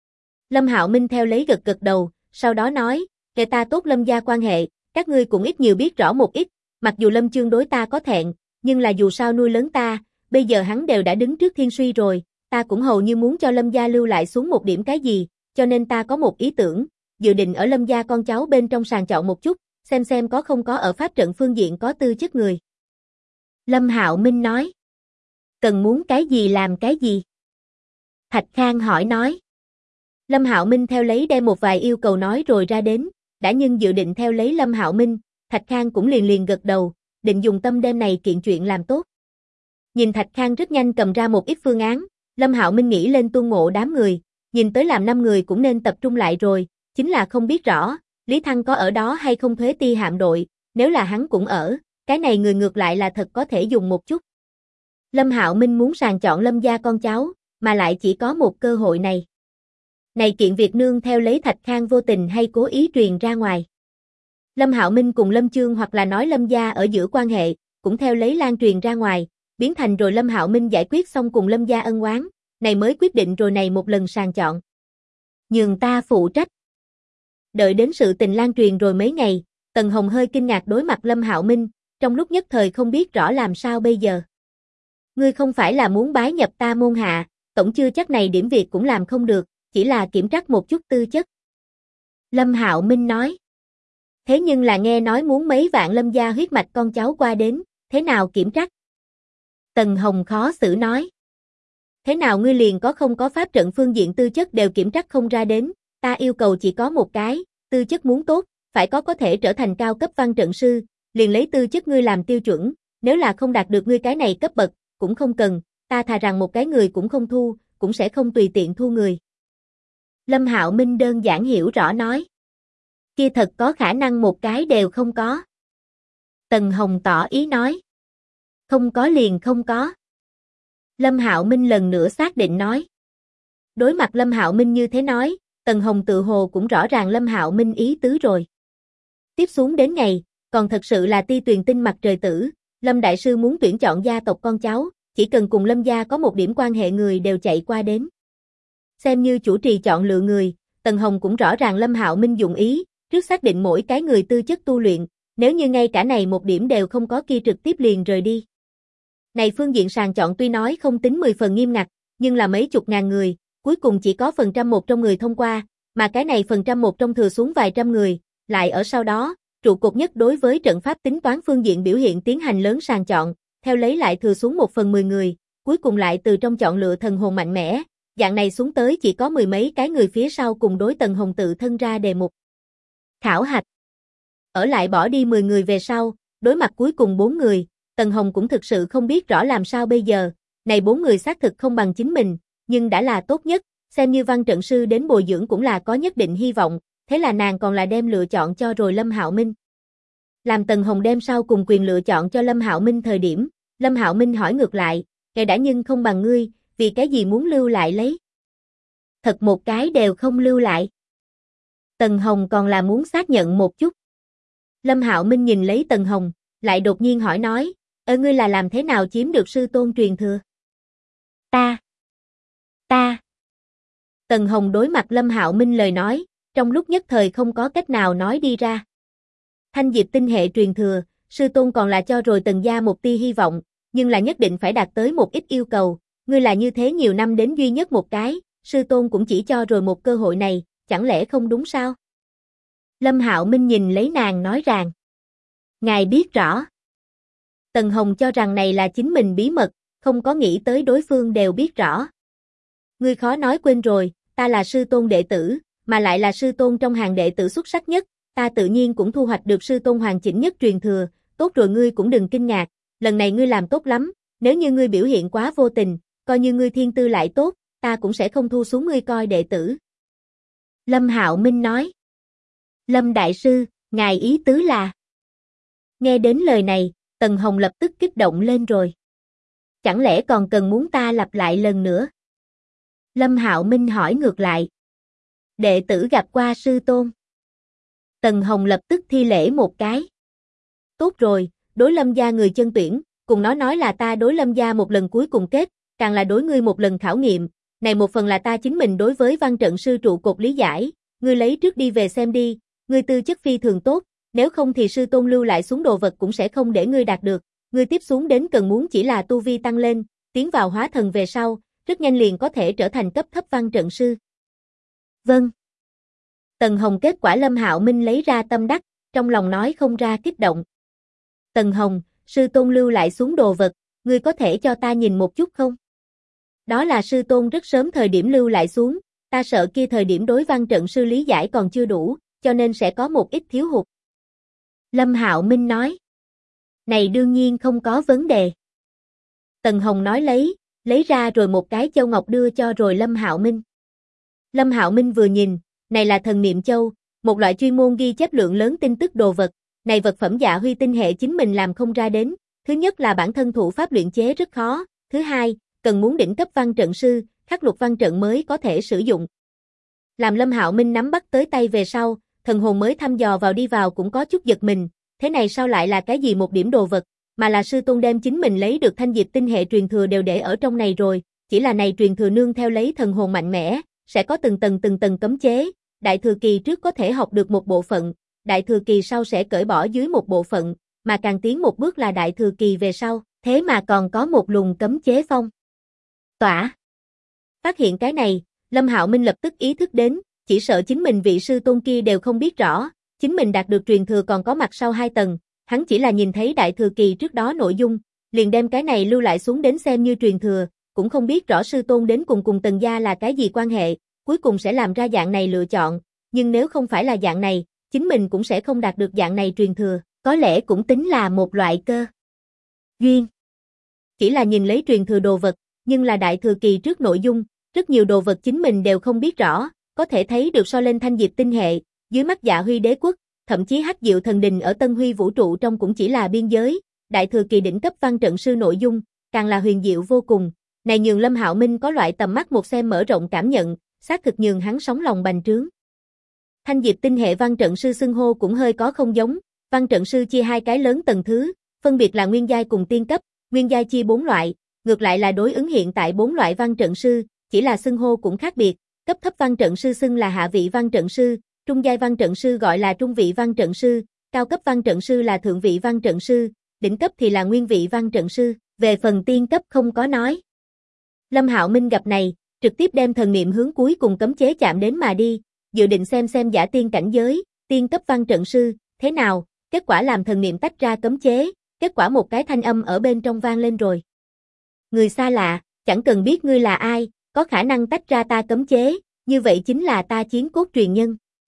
A: Lâm Hạo Minh theo lấy gật gật đầu, sau đó nói, kể ta tốt Lâm gia quan hệ, các ngươi cũng ít nhiều biết rõ một ít, mặc dù Lâm Chương đối ta có thẹn, nhưng là dù sao nuôi lớn ta, bây giờ hắn đều đã đứng trước thiên suy rồi, ta cũng hầu như muốn cho Lâm gia lưu lại xuống một điểm cái gì, cho nên ta có một ý tưởng, dự định ở Lâm gia con cháu bên trong sàng chọn một chút, xem có không có ở pháp trận phương diện có tư chất người. Lâm Hạo Minh nói, cần muốn cái gì làm cái gì? Thạch Khang hỏi nói. Lâm Hạo Minh theo lấy đem một vài yêu cầu nói rồi ra đến, đã nhưng dự định theo lấy Lâm Hạo Minh, Thạch Khang cũng liền gật đầu, định dùng tâm đêm này kiện chuyện làm tốt. Nhìn Thạch Khang rất nhanh cầm ra một ít phương án, Lâm Hạo Minh nghĩ lên tuôn mộ đám người, nhìn tới làm 5 người cũng nên tập trung lại rồi, chính là không biết rõ, Lý Thăng có ở đó hay không Thuế Ti hạm đội, nếu là hắn cũng ở, cái này người ngược lại là thật có thể dùng một chút. Lâm Hạo Minh muốn sàng chọn Lâm gia con cháu, mà lại chỉ có một cơ hội này. Này kiện việc nương theo lấy Thạch Khang vô tình hay cố ý truyền ra ngoài. Lâm Hạo Minh cùng Lâm Chương hoặc là nói Lâm gia ở giữa quan hệ, cũng theo lấy lan truyền ra ngoài, biến thành rồi Lâm Hạo Minh giải quyết xong cùng Lâm gia ân oán, này mới quyết định rồi này một lần sàng chọn. Nhường ta phụ trách. Đợi đến sự tình lan truyền rồi mấy ngày, Tần Hồng hơi kinh ngạc đối mặt Lâm Hạo Minh, trong lúc nhất thời không biết rõ làm sao bây giờ. Ngươi không phải là muốn bái nhập ta môn hạ, tổng chưa chắc này điểm việc cũng làm không được, chỉ là kiểm trắc một chút tư chất. Lâm Hạo Minh nói. Thế nhưng là nghe nói muốn mấy vạn Lâm gia huyết mạch con cháu qua đến, thế nào kiểm trắc? Tần Hồng khó xử nói. Thế nào ngươi liền có không có pháp trận phương diện tư chất đều kiểm trắc không ra đến, ta yêu cầu chỉ có một cái, tư chất muốn tốt, phải có thể trở thành cao cấp văn trận sư, liền lấy tư chất ngươi làm tiêu chuẩn, nếu là không đạt được ngươi cái này cấp bậc, cũng không cần, ta thà rằng một cái người cũng không thu, cũng sẽ không tùy tiện thu người. Lâm Hạo Minh đơn giản hiểu rõ nói. Kia thật có khả năng một cái đều không có. Tần Hồng tỏ ý nói. Không có liền không có. Lâm Hạo Minh lần nữa xác định nói. Đối mặt Lâm Hạo Minh như thế nói, Tần Hồng tự hồ cũng rõ ràng Lâm Hạo Minh ý tứ rồi. Tiếp xuống đến ngày, còn thật sự là Ti Tuyền Tinh mặt trời tử, Lâm Đại Sư muốn tuyển chọn gia tộc con cháu, chỉ cần cùng Lâm gia có một điểm quan hệ người đều chạy qua đến. Xem như chủ trì chọn lựa người, Tần Hồng cũng rõ ràng Lâm Hạo Minh dụng ý, trước xác định mỗi cái người tư chất tu luyện, nếu như ngay cả này một điểm đều không có kia trực tiếp liền rời đi. Này phương diện sàng chọn tuy nói không tính 10 phần nghiêm ngặt, nhưng là mấy chục ngàn người, cuối cùng chỉ có phần trăm một trong người thông qua, mà cái này phần trăm một trong thừa xuống vài trăm người, lại ở sau đó, trụ cột nhất đối với trận pháp tính toán phương diện biểu hiện tiến hành lớn sàng chọn, theo lấy lại thừa xuống 1/10 người, cuối cùng lại từ trong chọn lựa thần hồn mạnh mẽ, dạng này xuống tới chỉ có mười mấy cái người phía sau cùng đối Tần Hồng tự thân ra đề mục. Khảo hạch. Ở lại bỏ đi 10 người về sau, đối mặt cuối cùng 4 người, Tần Hồng cũng thực sự không biết rõ làm sao bây giờ, này 4 người xác thực không bằng chính mình, nhưng đã là tốt nhất, xem như văn trận sư đến bồi dưỡng cũng là có nhất định hy vọng, thế là nàng còn là đem lựa chọn cho rồi Lâm Hạo Minh. Làm Tần Hồng đem sau cùng quyền lựa chọn cho Lâm Hạo Minh thời điểm, Lâm Hạo Minh hỏi ngược lại, kẻ đã nhưng không bằng ngươi, vì cái gì muốn lưu lại lấy? Thật một cái đều không lưu lại. Tần Hồng còn là muốn xác nhận một chút. Lâm Hạo Minh nhìn lấy Tần Hồng, lại đột nhiên hỏi nói, ngươi là làm thế nào chiếm được sư tôn truyền thừa? Ta. Tần Hồng đối mặt Lâm Hạo Minh lời nói, trong lúc nhất thời không có cách nào nói đi ra. Thanh diệp tinh hệ truyền thừa, sư tôn còn là cho rồi Tần gia một tia hy vọng, nhưng là nhất định phải đạt tới một ít yêu cầu, ngươi là như thế nhiều năm đến duy nhất một cái, sư tôn cũng chỉ cho rồi một cơ hội này, chẳng lẽ không đúng sao? Lâm Hạo Minh nhìn lấy nàng nói rằng, ngài biết rõ. Tần Hồng cho rằng này là chính mình bí mật, không có nghĩ tới đối phương đều biết rõ. Ngươi khó nói quên rồi, ta là sư tôn đệ tử, mà lại là sư tôn trong hàng đệ tử xuất sắc nhất, ta tự nhiên cũng thu hoạch được sư tôn hoàn chỉnh nhất truyền thừa, tốt rồi ngươi cũng đừng kinh ngạc, lần này ngươi làm tốt lắm, nếu như ngươi biểu hiện quá vô tình, coi như ngươi thiên tư lại tốt, ta cũng sẽ không thu xuống ngươi coi đệ tử. Lâm Hạo Minh nói. Lâm Đại Sư, ngài ý tứ là. Nghe đến lời này, Tần Hồng lập tức kích động lên rồi. Chẳng lẽ còn cần muốn ta lặp lại lần nữa? Lâm Hạo Minh hỏi ngược lại. Đệ tử gặp qua sư tôn. Tần Hồng lập tức thi lễ một cái. Tốt rồi, đối Lâm gia người chân tuyển, cùng nó nói là ta đối Lâm gia một lần cuối cùng kết, càng là đối ngươi một lần khảo nghiệm, này một phần là ta chính mình đối với văn trận sư trụ cột lý giải, ngươi lấy trước đi về xem đi, ngươi tư chất phi thường tốt, nếu không thì sư tôn lưu lại xuống đồ vật cũng sẽ không để ngươi đạt được, ngươi tiếp xuống đến cần muốn chỉ là tu vi tăng lên, tiến vào hóa thần về sau, rất nhanh liền có thể trở thành cấp thấp văn trận sư. Vâng. Tần Hồng kết quả Lâm Hạo Minh lấy ra tâm đắc, trong lòng nói không ra kích động. Tần Hồng, sư tôn lưu lại xuống đồ vật, ngươi có thể cho ta nhìn một chút không? Đó là sư tôn rất sớm thời điểm lưu lại xuống, ta sợ kia thời điểm đối văn trận sư lý giải còn chưa đủ, cho nên sẽ có một ít thiếu hụt. Lâm Hạo Minh nói. Này đương nhiên không có vấn đề. Tần Hồng nói lấy ra rồi một cái châu ngọc đưa cho rồi Lâm Hạo Minh. Lâm Hạo Minh vừa nhìn, này là thần niệm châu, một loại chuyên môn ghi chép lượng lớn tin tức đồ vật, này vật phẩm Dạ Huy tinh hệ chính mình làm không ra đến, thứ nhất là bản thân thủ pháp luyện chế rất khó, thứ hai, cần muốn đỉnh cấp văn trận sư, khắc lục văn trận mới có thể sử dụng. Làm Lâm Hạo Minh nắm bắt tới tay về sau, thần hồn mới thăm dò vào đi vào cũng có chút giật mình, thế này sao lại là cái gì một điểm đồ vật, mà là sư tôn đem chính mình lấy được thanh diệp tinh hệ truyền thừa đều để ở trong này rồi, chỉ là này truyền thừa nương theo lấy thần hồn mạnh mẽ, sẽ có từng tầng cấm chế, đại thừa kỳ trước có thể học được một bộ phận, đại thừa kỳ sau sẽ cởi bỏ dưới một bộ phận, mà càng tiến một bước là đại thừa kỳ về sau, thế mà còn có một luồng cấm chế phong tỏa. Phát hiện cái này, Lâm Hạo Minh lập tức ý thức đến, chỉ sợ chính mình vị sư tôn kia đều không biết rõ, chính mình đạt được truyền thừa còn có mặt sau 2 tầng, hắn chỉ là nhìn thấy đại thừa kỳ trước đó nội dung, liền đem cái này lưu lại xuống đến xem như truyền thừa, cũng không biết rõ sư tôn đến cùng Tần gia là cái gì quan hệ, cuối cùng sẽ làm ra dạng này lựa chọn, nhưng nếu không phải là dạng này, chính mình cũng sẽ không đạt được dạng này truyền thừa, có lẽ cũng tính là một loại cơ duyên. Chỉ là nhìn lấy truyền thừa đồ vật, nhưng là đại thừa kỳ trước nội dung, rất nhiều đồ vật chính mình đều không biết rõ, có thể thấy được so lên thanh diệp tinh hệ, dưới mắt Dạ Huy đế quốc, thậm chí Hắc Diệu thần đình ở Tân Huy vũ trụ trong cũng chỉ là biên giới, đại thừa kỳ đỉnh cấp văn trận sư nội dung, càng là huyền diệu vô cùng, này nhường Lâm Hạo Minh có loại tầm mắt một xem mở rộng cảm nhận, xác thực nhường hắn sóng lòng bành trướng. Thanh diệp tinh hệ văn trận sư xưng hô cũng hơi có không giống, văn trận sư chia 2 cái lớn tầng thứ, phân biệt là nguyên giai cùng tiên cấp, nguyên giai chia 4 loại, ngược lại là đối ứng hiện tại 4 loại văn trận sư, chỉ là xưng hô cũng khác biệt, cấp thấp văn trận sư xưng là hạ vị văn trận sư, trung giai văn trận sư gọi là trung vị văn trận sư, cao cấp văn trận sư là thượng vị văn trận sư, đỉnh cấp thì là nguyên vị văn trận sư, về phần tiên cấp không có nói. Lâm Hạo Minh gặp này, trực tiếp đem thần niệm hướng cuối cùng cấm chế chạm đến mà đi, dự định xem giả tiên cảnh giới, tiên cấp văn trận sư, thế nào, kết quả làm thần niệm tách ra cấm chế, kết quả một cái thanh âm ở bên trong vang lên rồi. Người xa lạ, chẳng cần biết ngươi là ai, có khả năng tách ra ta cấm chế, như vậy chính là ta chiến cốt truyền nhân.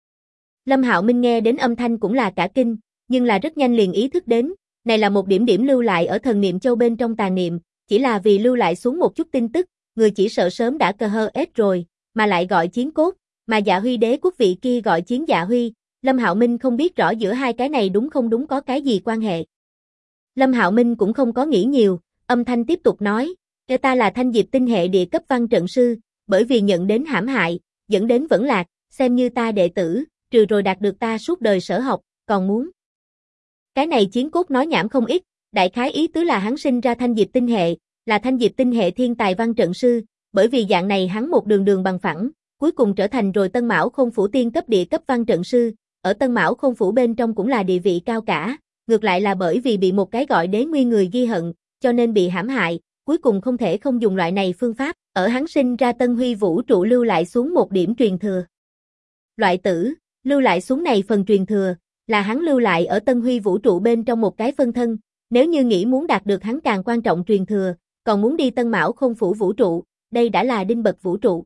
A: Lâm Hạo Minh nghe đến âm thanh cũng là cả kinh, nhưng là rất nhanh liền ý thức đến, này là một điểm lưu lại ở thần niệm châu bên trong tàn niệm, chỉ là vì lưu lại xuống một chút tin tức, người chỉ sợ sớm đã cơ hơ ết rồi, mà lại gọi chiến cốt, mà Dạ Huy đế quốc vị kia gọi chiến Dạ Huy, Lâm Hạo Minh không biết rõ giữa 2 cái này đúng không đúng có cái gì quan hệ. Lâm Hạo Minh cũng không có nghĩ nhiều, âm thanh tiếp tục nói, ta là thanh diệp tinh hệ địa cấp văn trận sư, bởi vì nhận đến hãm hại, dẫn đến vẫn lạc, xem như ta đệ tử, trừ rồi đạt được ta suốt đời sở học, còn muốn. Cái này chiến cốt nói nhảm không ít, đại khái ý tứ là hắn sinh ra thanh diệp tinh hệ, là thanh diệp tinh hệ thiên tài văn trận sư, bởi vì dạng này hắn một đường bằng phẳng, cuối cùng trở thành rồi Tân Mão Khôn Phủ tiên cấp địa cấp văn trận sư, ở Tân Mão Khôn Phủ bên trong cũng là địa vị cao cả, ngược lại là bởi vì bị một cái gọi đế nguyên người ghi hận, cho nên bị hãm hại, cuối cùng không thể không dùng loại này phương pháp, ở hắn sinh ra Tân Huy vũ trụ lưu lại xuống một điểm truyền thừa. Loại tử, lưu lại xuống này phần truyền thừa, là hắn lưu lại ở Tân Huy vũ trụ bên trong một cái phân thân, nếu như nghĩ muốn đạt được hắn càng quan trọng truyền thừa, còn muốn đi Tân Mão Khôn Phủ vũ trụ, đây đã là đinh bậc vũ trụ.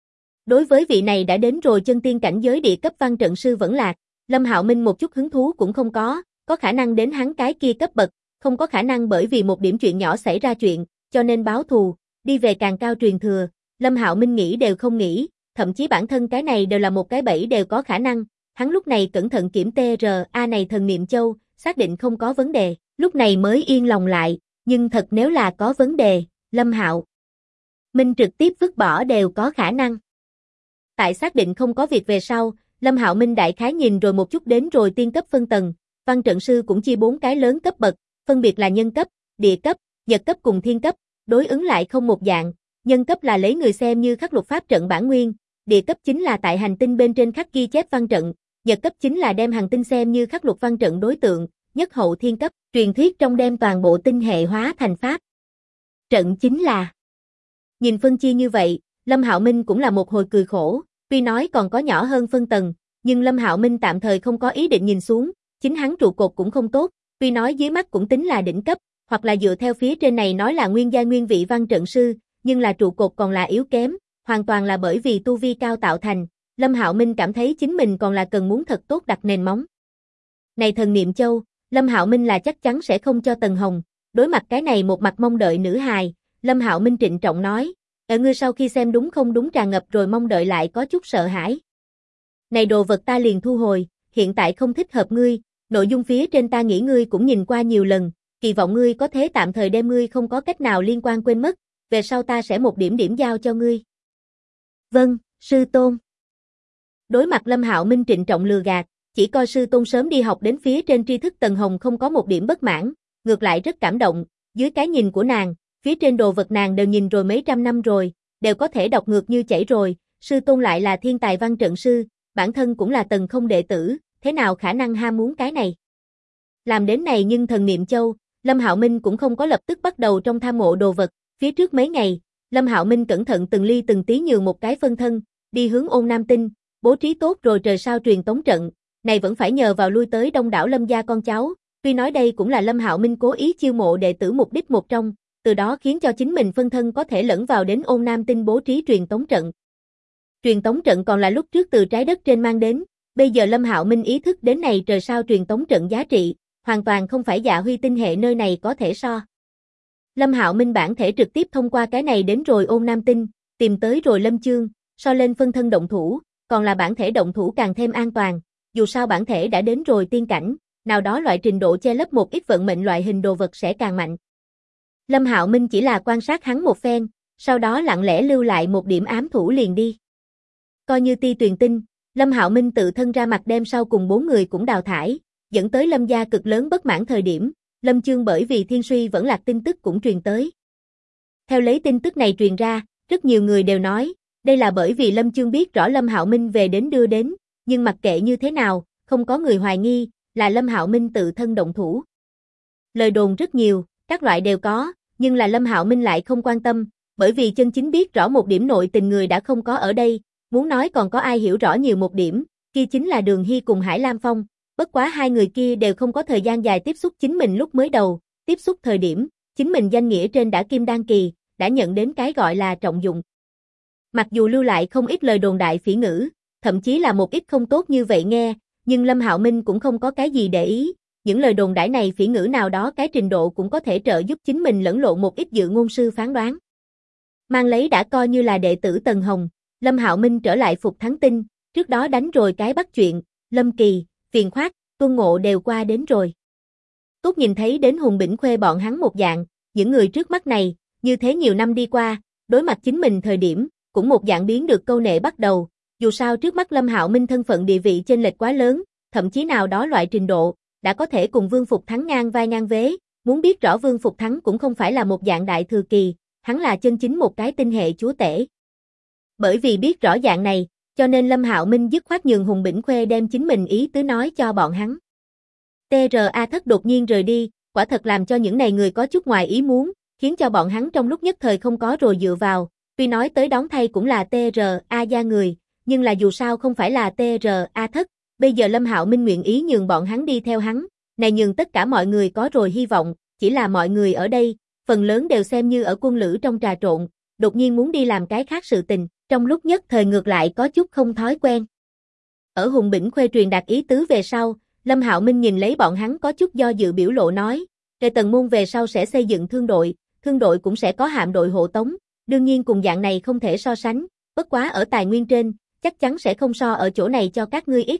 A: Đối với vị này đã đến rồi chân tiên cảnh giới địa cấp văn trận sư vẫn lạc, Lâm Hạo Minh một chút hứng thú cũng không có khả năng đến hắn cái kia cấp bậc, không có khả năng bởi vì một điểm chuyện nhỏ xảy ra chuyện, cho nên báo thù, đi về càng cao truyền thừa, Lâm Hạo Minh nghĩ đều không nghĩ, thậm chí bản thân cái này đều là một cái bẫy đều có khả năng, hắn lúc này cẩn thận kiểm TRA này thần niệm châu, xác định không có vấn đề, lúc này mới yên lòng lại, nhưng thật nếu là có vấn đề, Lâm Hạo Minh trực tiếp vứt bỏ đều có khả năng. Tại xác định không có việc về sau, Lâm Hạo Minh đại khái nhìn rồi một chút đến rồi tiên cấp phân tầng, văn trận sư cũng chia 4 cái lớn cấp bậc, phân biệt là nhân cấp, địa cấp, nhật cấp cùng thiên cấp, đối ứng lại không một dạng, nhân cấp là lấy người xem như khắc luật pháp trận bản nguyên, địa cấp chính là tại hành tinh bên trên khắc ghi chép văn trận, nhật cấp chính là đem hành tinh xem như khắc luật văn trận đối tượng, nhất hậu thiên cấp, truyền thuyết trong đem toàn bộ tinh hệ hóa thành pháp. Trận chính là. Nhìn phân chia như vậy, Lâm Hạo Minh cũng là một hồi cười khổ, tuy nói còn có nhỏ hơn phân tầng, nhưng Lâm Hạo Minh tạm thời không có ý định nhìn xuống, chính hắn trụ cột cũng không tốt, tuy nói dưới mắt cũng tính là đỉnh cấp, hoặc là dựa theo phía trên này nói là nguyên giai nguyên vị văn trận sư, nhưng là trụ cột còn là yếu kém, hoàn toàn là bởi vì tu vi cao tạo thành, Lâm Hạo Minh cảm thấy chính mình còn là cần muốn thật tốt đặt nền móng. Này thần niệm châu, Lâm Hạo Minh là chắc chắn sẽ không cho Tần Hồng, đối mặt cái này một mặt mong đợi nữ hài, Lâm Hạo Minh trịnh trọng nói, ở ngươi sau khi xem đúng không đúng tràn ngập rồi mong đợi lại có chút sợ hãi. Này đồ vật ta liền thu hồi, hiện tại không thích hợp ngươi, nội dung phía trên ta nghĩ ngươi cũng nhìn qua nhiều lần, kỳ vọng ngươi có thế tạm thời đem ngươi không có cách nào liên quan quên mất, về sau ta sẽ một điểm điểm giao cho ngươi. Vâng, sư tôn. Đối mặt Lâm Hạo Minh trịnh trọng lừa gạt, chỉ coi sư tôn sớm đi học đến phía trên tri thức Tần Hồng không có một điểm bất mãn, ngược lại rất cảm động, dưới cái nhìn của nàng, phía trên đồ vật nàng đều nhìn rồi mấy trăm năm rồi, đều có thể đọc ngược như chảy rồi, sư tôn lại là thiên tài văn trận sư, bản thân cũng là Tần Không đệ tử, thế nào khả năng ham muốn cái này. Làm đến này nhưng thần niệm châu, Lâm Hạo Minh cũng không có lập tức bắt đầu trong tham mộ đồ vật, phía trước mấy ngày, Lâm Hạo Minh cẩn thận từng ly từng tí nhường một cái phân thân, đi hướng Ôn Nam Tinh, bố trí tốt rồi trời sao truyền tống trận, này vẫn phải nhờ vào lui tới đông đảo Lâm gia con cháu, tuy nói đây cũng là Lâm Hạo Minh cố ý chiêu mộ đệ tử mục đích một trong, từ đó khiến cho chính mình phân thân có thể lẫn vào đến Ôn Nam Tinh bố trí truyền tống trận. Truyền tống trận còn là lúc trước từ trái đất trên mang đến, bây giờ Lâm Hạo Minh ý thức đến này trời sao truyền tống trận giá trị, hoàn toàn không phải Dạ Huy tinh hệ nơi này có thể so. Lâm Hạo Minh bản thể trực tiếp thông qua cái này đến rồi Ôn Nam Tinh, tìm tới rồi Lâm Chương, so lên phân thân động thủ, còn là bản thể động thủ càng thêm an toàn, dù sao bản thể đã đến rồi tiên cảnh, nào đó loại trình độ che lấp một ít vận mệnh loại hình đồ vật sẽ càng mạnh. Lâm Hạo Minh chỉ là quan sát hắn một phen, sau đó lặng lẽ lưu lại một điểm ám thủ liền đi. Coi như ti tuyền tinh, Lâm Hạo Minh tự thân ra mặt đem sau cùng 4 người cũng đào thải, dẫn tới Lâm gia cực lớn bất mãn thời điểm, Lâm Chương bởi vì thiên suy vẫn lạc tin tức cũng truyền tới. Theo lấy tin tức này truyền ra, rất nhiều người đều nói, đây là bởi vì Lâm Chương biết rõ Lâm Hạo Minh về đến đưa đến, nhưng mặc kệ như thế nào, không có người hoài nghi, là Lâm Hạo Minh tự thân động thủ. Lời đồn rất nhiều, các loại đều có, nhưng là Lâm Hạo Minh lại không quan tâm, bởi vì chân chính biết rõ một điểm nội tình người đã không có ở đây, muốn nói còn có ai hiểu rõ nhiều một điểm, kia chính là Đường Hy cùng Hải Lam Phong, bất quá hai người kia đều không có thời gian dài tiếp xúc chính mình lúc mới đầu, tiếp xúc thời điểm, chính mình danh nghĩa trên đã kim đan kỳ, đã nhận đến cái gọi là trọng dụng. Mặc dù lưu lại không ít lời đồn đại phỉ ngữ, thậm chí là một ít không tốt như vậy nghe, nhưng Lâm Hạo Minh cũng không có cái gì để ý, những lời đồn đại này phỉ ngữ nào đó cái trình độ cũng có thể trợ giúp chính mình lẫn lộn một ít dự ngôn sư phán đoán. Mang lấy đã coi như là đệ tử Tần Hồng, Lâm Hạo Minh trở lại Phục Thắng Tinh, trước đó đánh rồi cái bắt chuyện, Lâm Kỳ, Phiền Khoát, Tuân Ngộ đều qua đến rồi. Tốt nhìn thấy đến Hùng Bỉnh Khuê bọn hắn một dạng, những người trước mắt này, như thế nhiều năm đi qua, đối mặt chính mình thời điểm, cũng một dạng biến được câu nệ bắt đầu, dù sao trước mắt Lâm Hạo Minh thân phận địa vị chênh lệch quá lớn, thậm chí nào đó loại trình độ, đã có thể cùng Vương Phục Thắng ngang vai ngang vế, muốn biết rõ Vương Phục Thắng cũng không phải là một dạng đại thừa kỳ, hắn là chân chính một cái tinh hệ chúa tể. Bởi vì biết rõ dạng này, cho nên Lâm Hạo Minh dứt khoát nhường Hùng Bỉnh Khuê đem chính mình ý tứ nói cho bọn hắn. TRA Thất đột nhiên rời đi, quả thật làm cho những này người có chút ngoài ý muốn, khiến cho bọn hắn trong lúc nhất thời không có rồi dựa vào, tuy nói tới đón thay cũng là TRA gia người, nhưng là dù sao không phải là TRA Thất, bây giờ Lâm Hạo Minh nguyện ý nhường bọn hắn đi theo hắn, này nhường tất cả mọi người có rồi hy vọng, chỉ là mọi người ở đây, phần lớn đều xem như ở quân lữ trong trà trộn, đột nhiên muốn đi làm cái khác sự tình, trong lúc nhất thời ngược lại có chút không thói quen. Ở Hùng Bỉnh Khuê truyền đạt ý tứ về sau, Lâm Hạo Minh nhìn lấy bọn hắn có chút do dự biểu lộ nói, Tề Tần Môn về sau sẽ xây dựng thương đội cũng sẽ có hạm đội hộ tống, đương nhiên cùng dạng này không thể so sánh, bất quá ở tài nguyên trên, chắc chắn sẽ không so ở chỗ này cho các ngươi ít.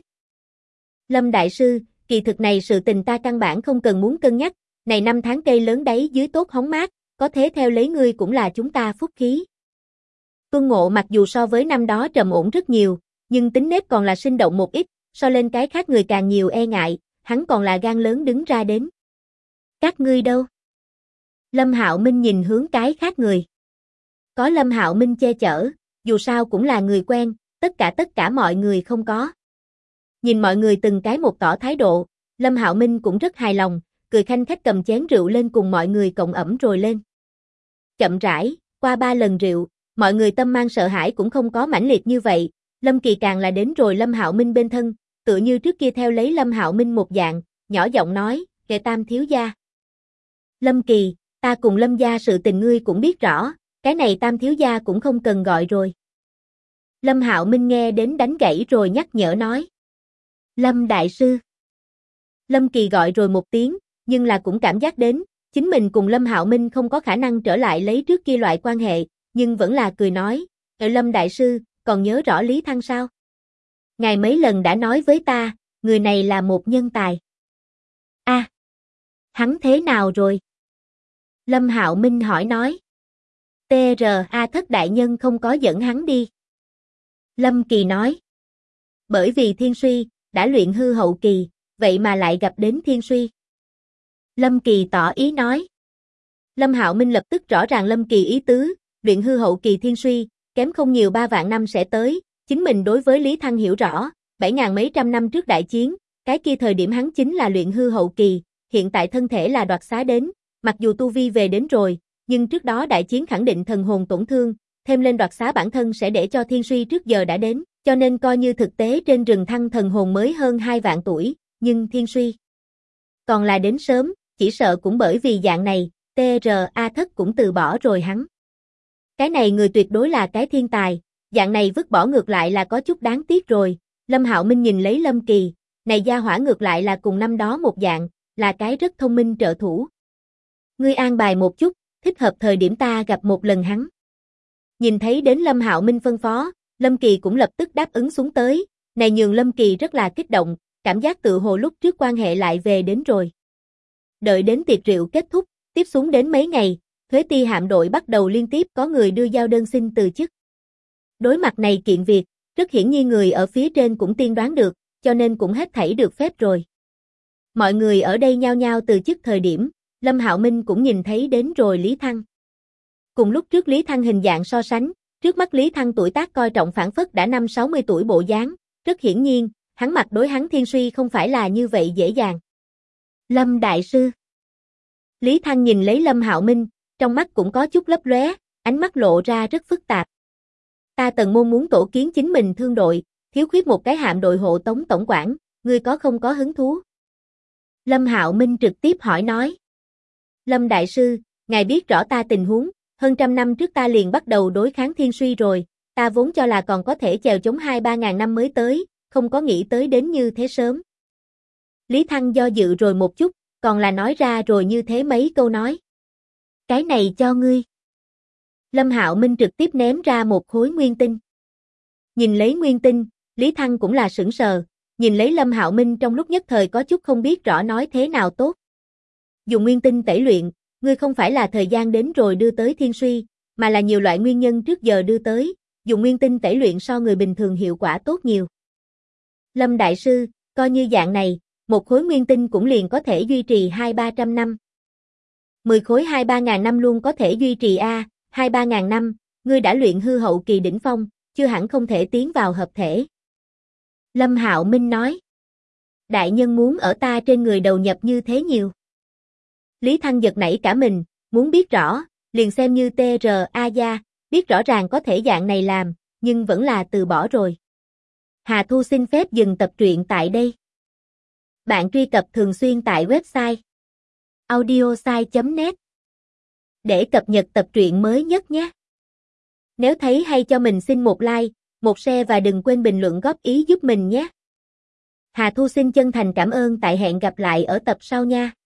A: Lâm Đại Sư, kỳ thực này sự tình ta căn bản không cần muốn cân nhắc, này 5 tháng cây lớn đấy dưới tốt hóng mát, có thế theo lấy ngươi cũng là chúng ta phúc khí. Tuân Ngộ mặc dù so với năm đó trầm ổn rất nhiều, nhưng tính nết còn là sinh động một ít, so lên cái khác người càng nhiều e ngại, hắn còn là gan lớn đứng ra đến. Các ngươi đâu? Lâm Hạo Minh nhìn hướng cái khác người. Có Lâm Hạo Minh che chở, dù sao cũng là người quen, tất cả mọi người không có. Nhìn mọi người từng cái một tỏ thái độ, Lâm Hạo Minh cũng rất hài lòng, cười khanh khách cầm chén rượu lên cùng mọi người cộng ẩm rồi lên. Chậm rãi, qua 3 lần rượu, mọi người tâm mang sợ hãi cũng không có mãnh liệt như vậy, Lâm Kỳ càng là đến rồi Lâm Hạo Minh bên thân, tựa như trước kia theo lấy Lâm Hạo Minh một dạng, nhỏ giọng nói, kệ Tam thiếu gia. Lâm Kỳ, ta cùng Lâm gia sự tình ngươi cũng biết rõ, cái này Tam thiếu gia cũng không cần gọi rồi. Lâm Hạo Minh nghe đến đánh gãy rồi nhắc nhở nói. Lâm Đại Sư. Lâm Kỳ gọi rồi một tiếng, nhưng là cũng cảm giác đến, chính mình cùng Lâm Hạo Minh không có khả năng trở lại lấy trước kia loại quan hệ, nhưng vẫn là cười nói, Lâm Đại Sư, còn nhớ rõ Lý Thăng sao? Ngài mấy lần đã nói với ta, người này là một nhân tài. Hắn thế nào rồi? Lâm Hạo Minh hỏi nói. TRA Thất đại nhân không có dẫn hắn đi. Lâm Kỳ nói. Bởi vì Thiên Suy, đã luyện hư hậu kỳ, vậy mà lại gặp đến Thiên Suy. Lâm Kỳ tỏ ý nói. Lâm Hạo Minh lập tức rõ ràng Lâm Kỳ ý tứ, luyện hư hậu kỳ Thiên Suy, kém không nhiều 3 vạn năm sẽ tới, chính mình đối với Lý Thăng hiểu rõ, 7.000 mấy trăm năm trước đại chiến, cái kia thời điểm hắn chính là luyện hư hậu kỳ, hiện tại thân thể là đoạt xá đến, mặc dù tu vi về đến rồi, nhưng trước đó đại chiến khẳng định thần hồn tổn thương, thêm lên đoạt xá bản thân sẽ để cho Thiên Suy trước giờ đã đến, cho nên coi như thực tế trên rừng thăng thần hồn mới hơn 2 vạn tuổi, nhưng Thiên Suy còn là đến sớm, chỉ sợ cũng bởi vì dạng này, TRA Thất cũng từ bỏ rồi hắn. Cái này người tuyệt đối là cái thiên tài, dạng này vứt bỏ ngược lại là có chút đáng tiếc rồi, Lâm Hạo Minh nhìn lấy Lâm Kỳ, này gia hỏa ngược lại là cùng năm đó một dạng, là cái rất thông minh trợ thủ. Ngươi an bài một chút, thích hợp thời điểm ta gặp một lần hắn. Nhìn thấy đến Lâm Hạo Minh phân phó, Lâm Kỳ cũng lập tức đáp ứng xuống tới, này nhường Lâm Kỳ rất là kích động, cảm giác tự hồ lúc trước quan hệ lại về đến rồi. Đợi đến tiệc rượu kết thúc, tiếp xuống đến mấy ngày, Thuế Ti hạm đội bắt đầu liên tiếp có người đưa giao đơn xin từ chức. Đối mặt này kiện việc, rất hiển nhiên người ở phía trên cũng tiên đoán được, cho nên cũng hết thảy được phép rồi. Mọi người ở đây nhao nhao từ chức thời điểm, Lâm Hạo Minh cũng nhìn thấy đến rồi Lý Thăng. Cùng lúc trước Lý Thăng hình dạng so sánh, trước mắt Lý Thăng tuổi tác coi trọng phản phất đã 60 tuổi bộ dáng, rất hiển nhiên, hắn mặt đối hắn Thiên Suy không phải là như vậy dễ dàng. Lâm Đại Sư. Lý Thăng nhìn lấy Lâm Hạo Minh, trong mắt cũng có chút lấp lóe, ánh mắt lộ ra rất phức tạp. Ta Tần Môn muốn tổ kiến chính mình thương đội, thiếu khuyết một cái hạm đội hộ tống tổng quản, ngươi có không có hứng thú? Lâm Hạo Minh trực tiếp hỏi nói. Lâm Đại Sư, ngài biết rõ ta tình huống, hơn 100 năm trước ta liền bắt đầu đối kháng Thiên Suy rồi, ta vốn cho là còn có thể chèo chống 2-3 ngàn năm mới tới, không có nghĩ tới đến như thế sớm. Lý Thăng do dự rồi một chút, còn là nói ra rồi như thế mấy câu nói. Cái này cho ngươi. Lâm Hạo Minh trực tiếp ném ra một khối nguyên tinh. Nhìn lấy nguyên tinh, Lý Thăng cũng là sững sờ, nhìn lấy Lâm Hạo Minh trong lúc nhất thời có chút không biết rõ nói thế nào tốt. Dùng nguyên tinh tẩy luyện, ngươi không phải là thời gian đến rồi đưa tới Thiên Suy, mà là nhiều loại nguyên nhân trước giờ đưa tới, dùng nguyên tinh tẩy luyện so người bình thường hiệu quả tốt nhiều. Lâm Đại Sư, coi như dạng này, một khối nguyên tinh cũng liền có thể duy trì 200-300 năm. 10 khối 2-3 ngàn năm luôn có thể duy trì 2-3 ngàn năm, ngươi đã luyện hư hậu kỳ đỉnh phong, chưa hẳn không thể tiến vào hợp thể. Lâm Hạo Minh nói. Đại nhân muốn ở ta trên người đầu nhập như thế nhiều. Lý Thăng giật nảy cả mình, muốn biết rõ, liền xem như TRA gia, biết rõ ràng có thể dạng này làm, nhưng vẫn là từ bỏ rồi. Hà Thu xin phép dừng tập truyện tại đây. Bạn truy cập thường xuyên tại website audiosai.net để cập nhật tập truyện mới nhất nhé. Nếu thấy hay cho mình xin một like, một share và đừng quên bình luận góp ý giúp mình nhé. Hà Thu xin chân thành cảm ơn, tại hẹn gặp lại ở tập sau nha.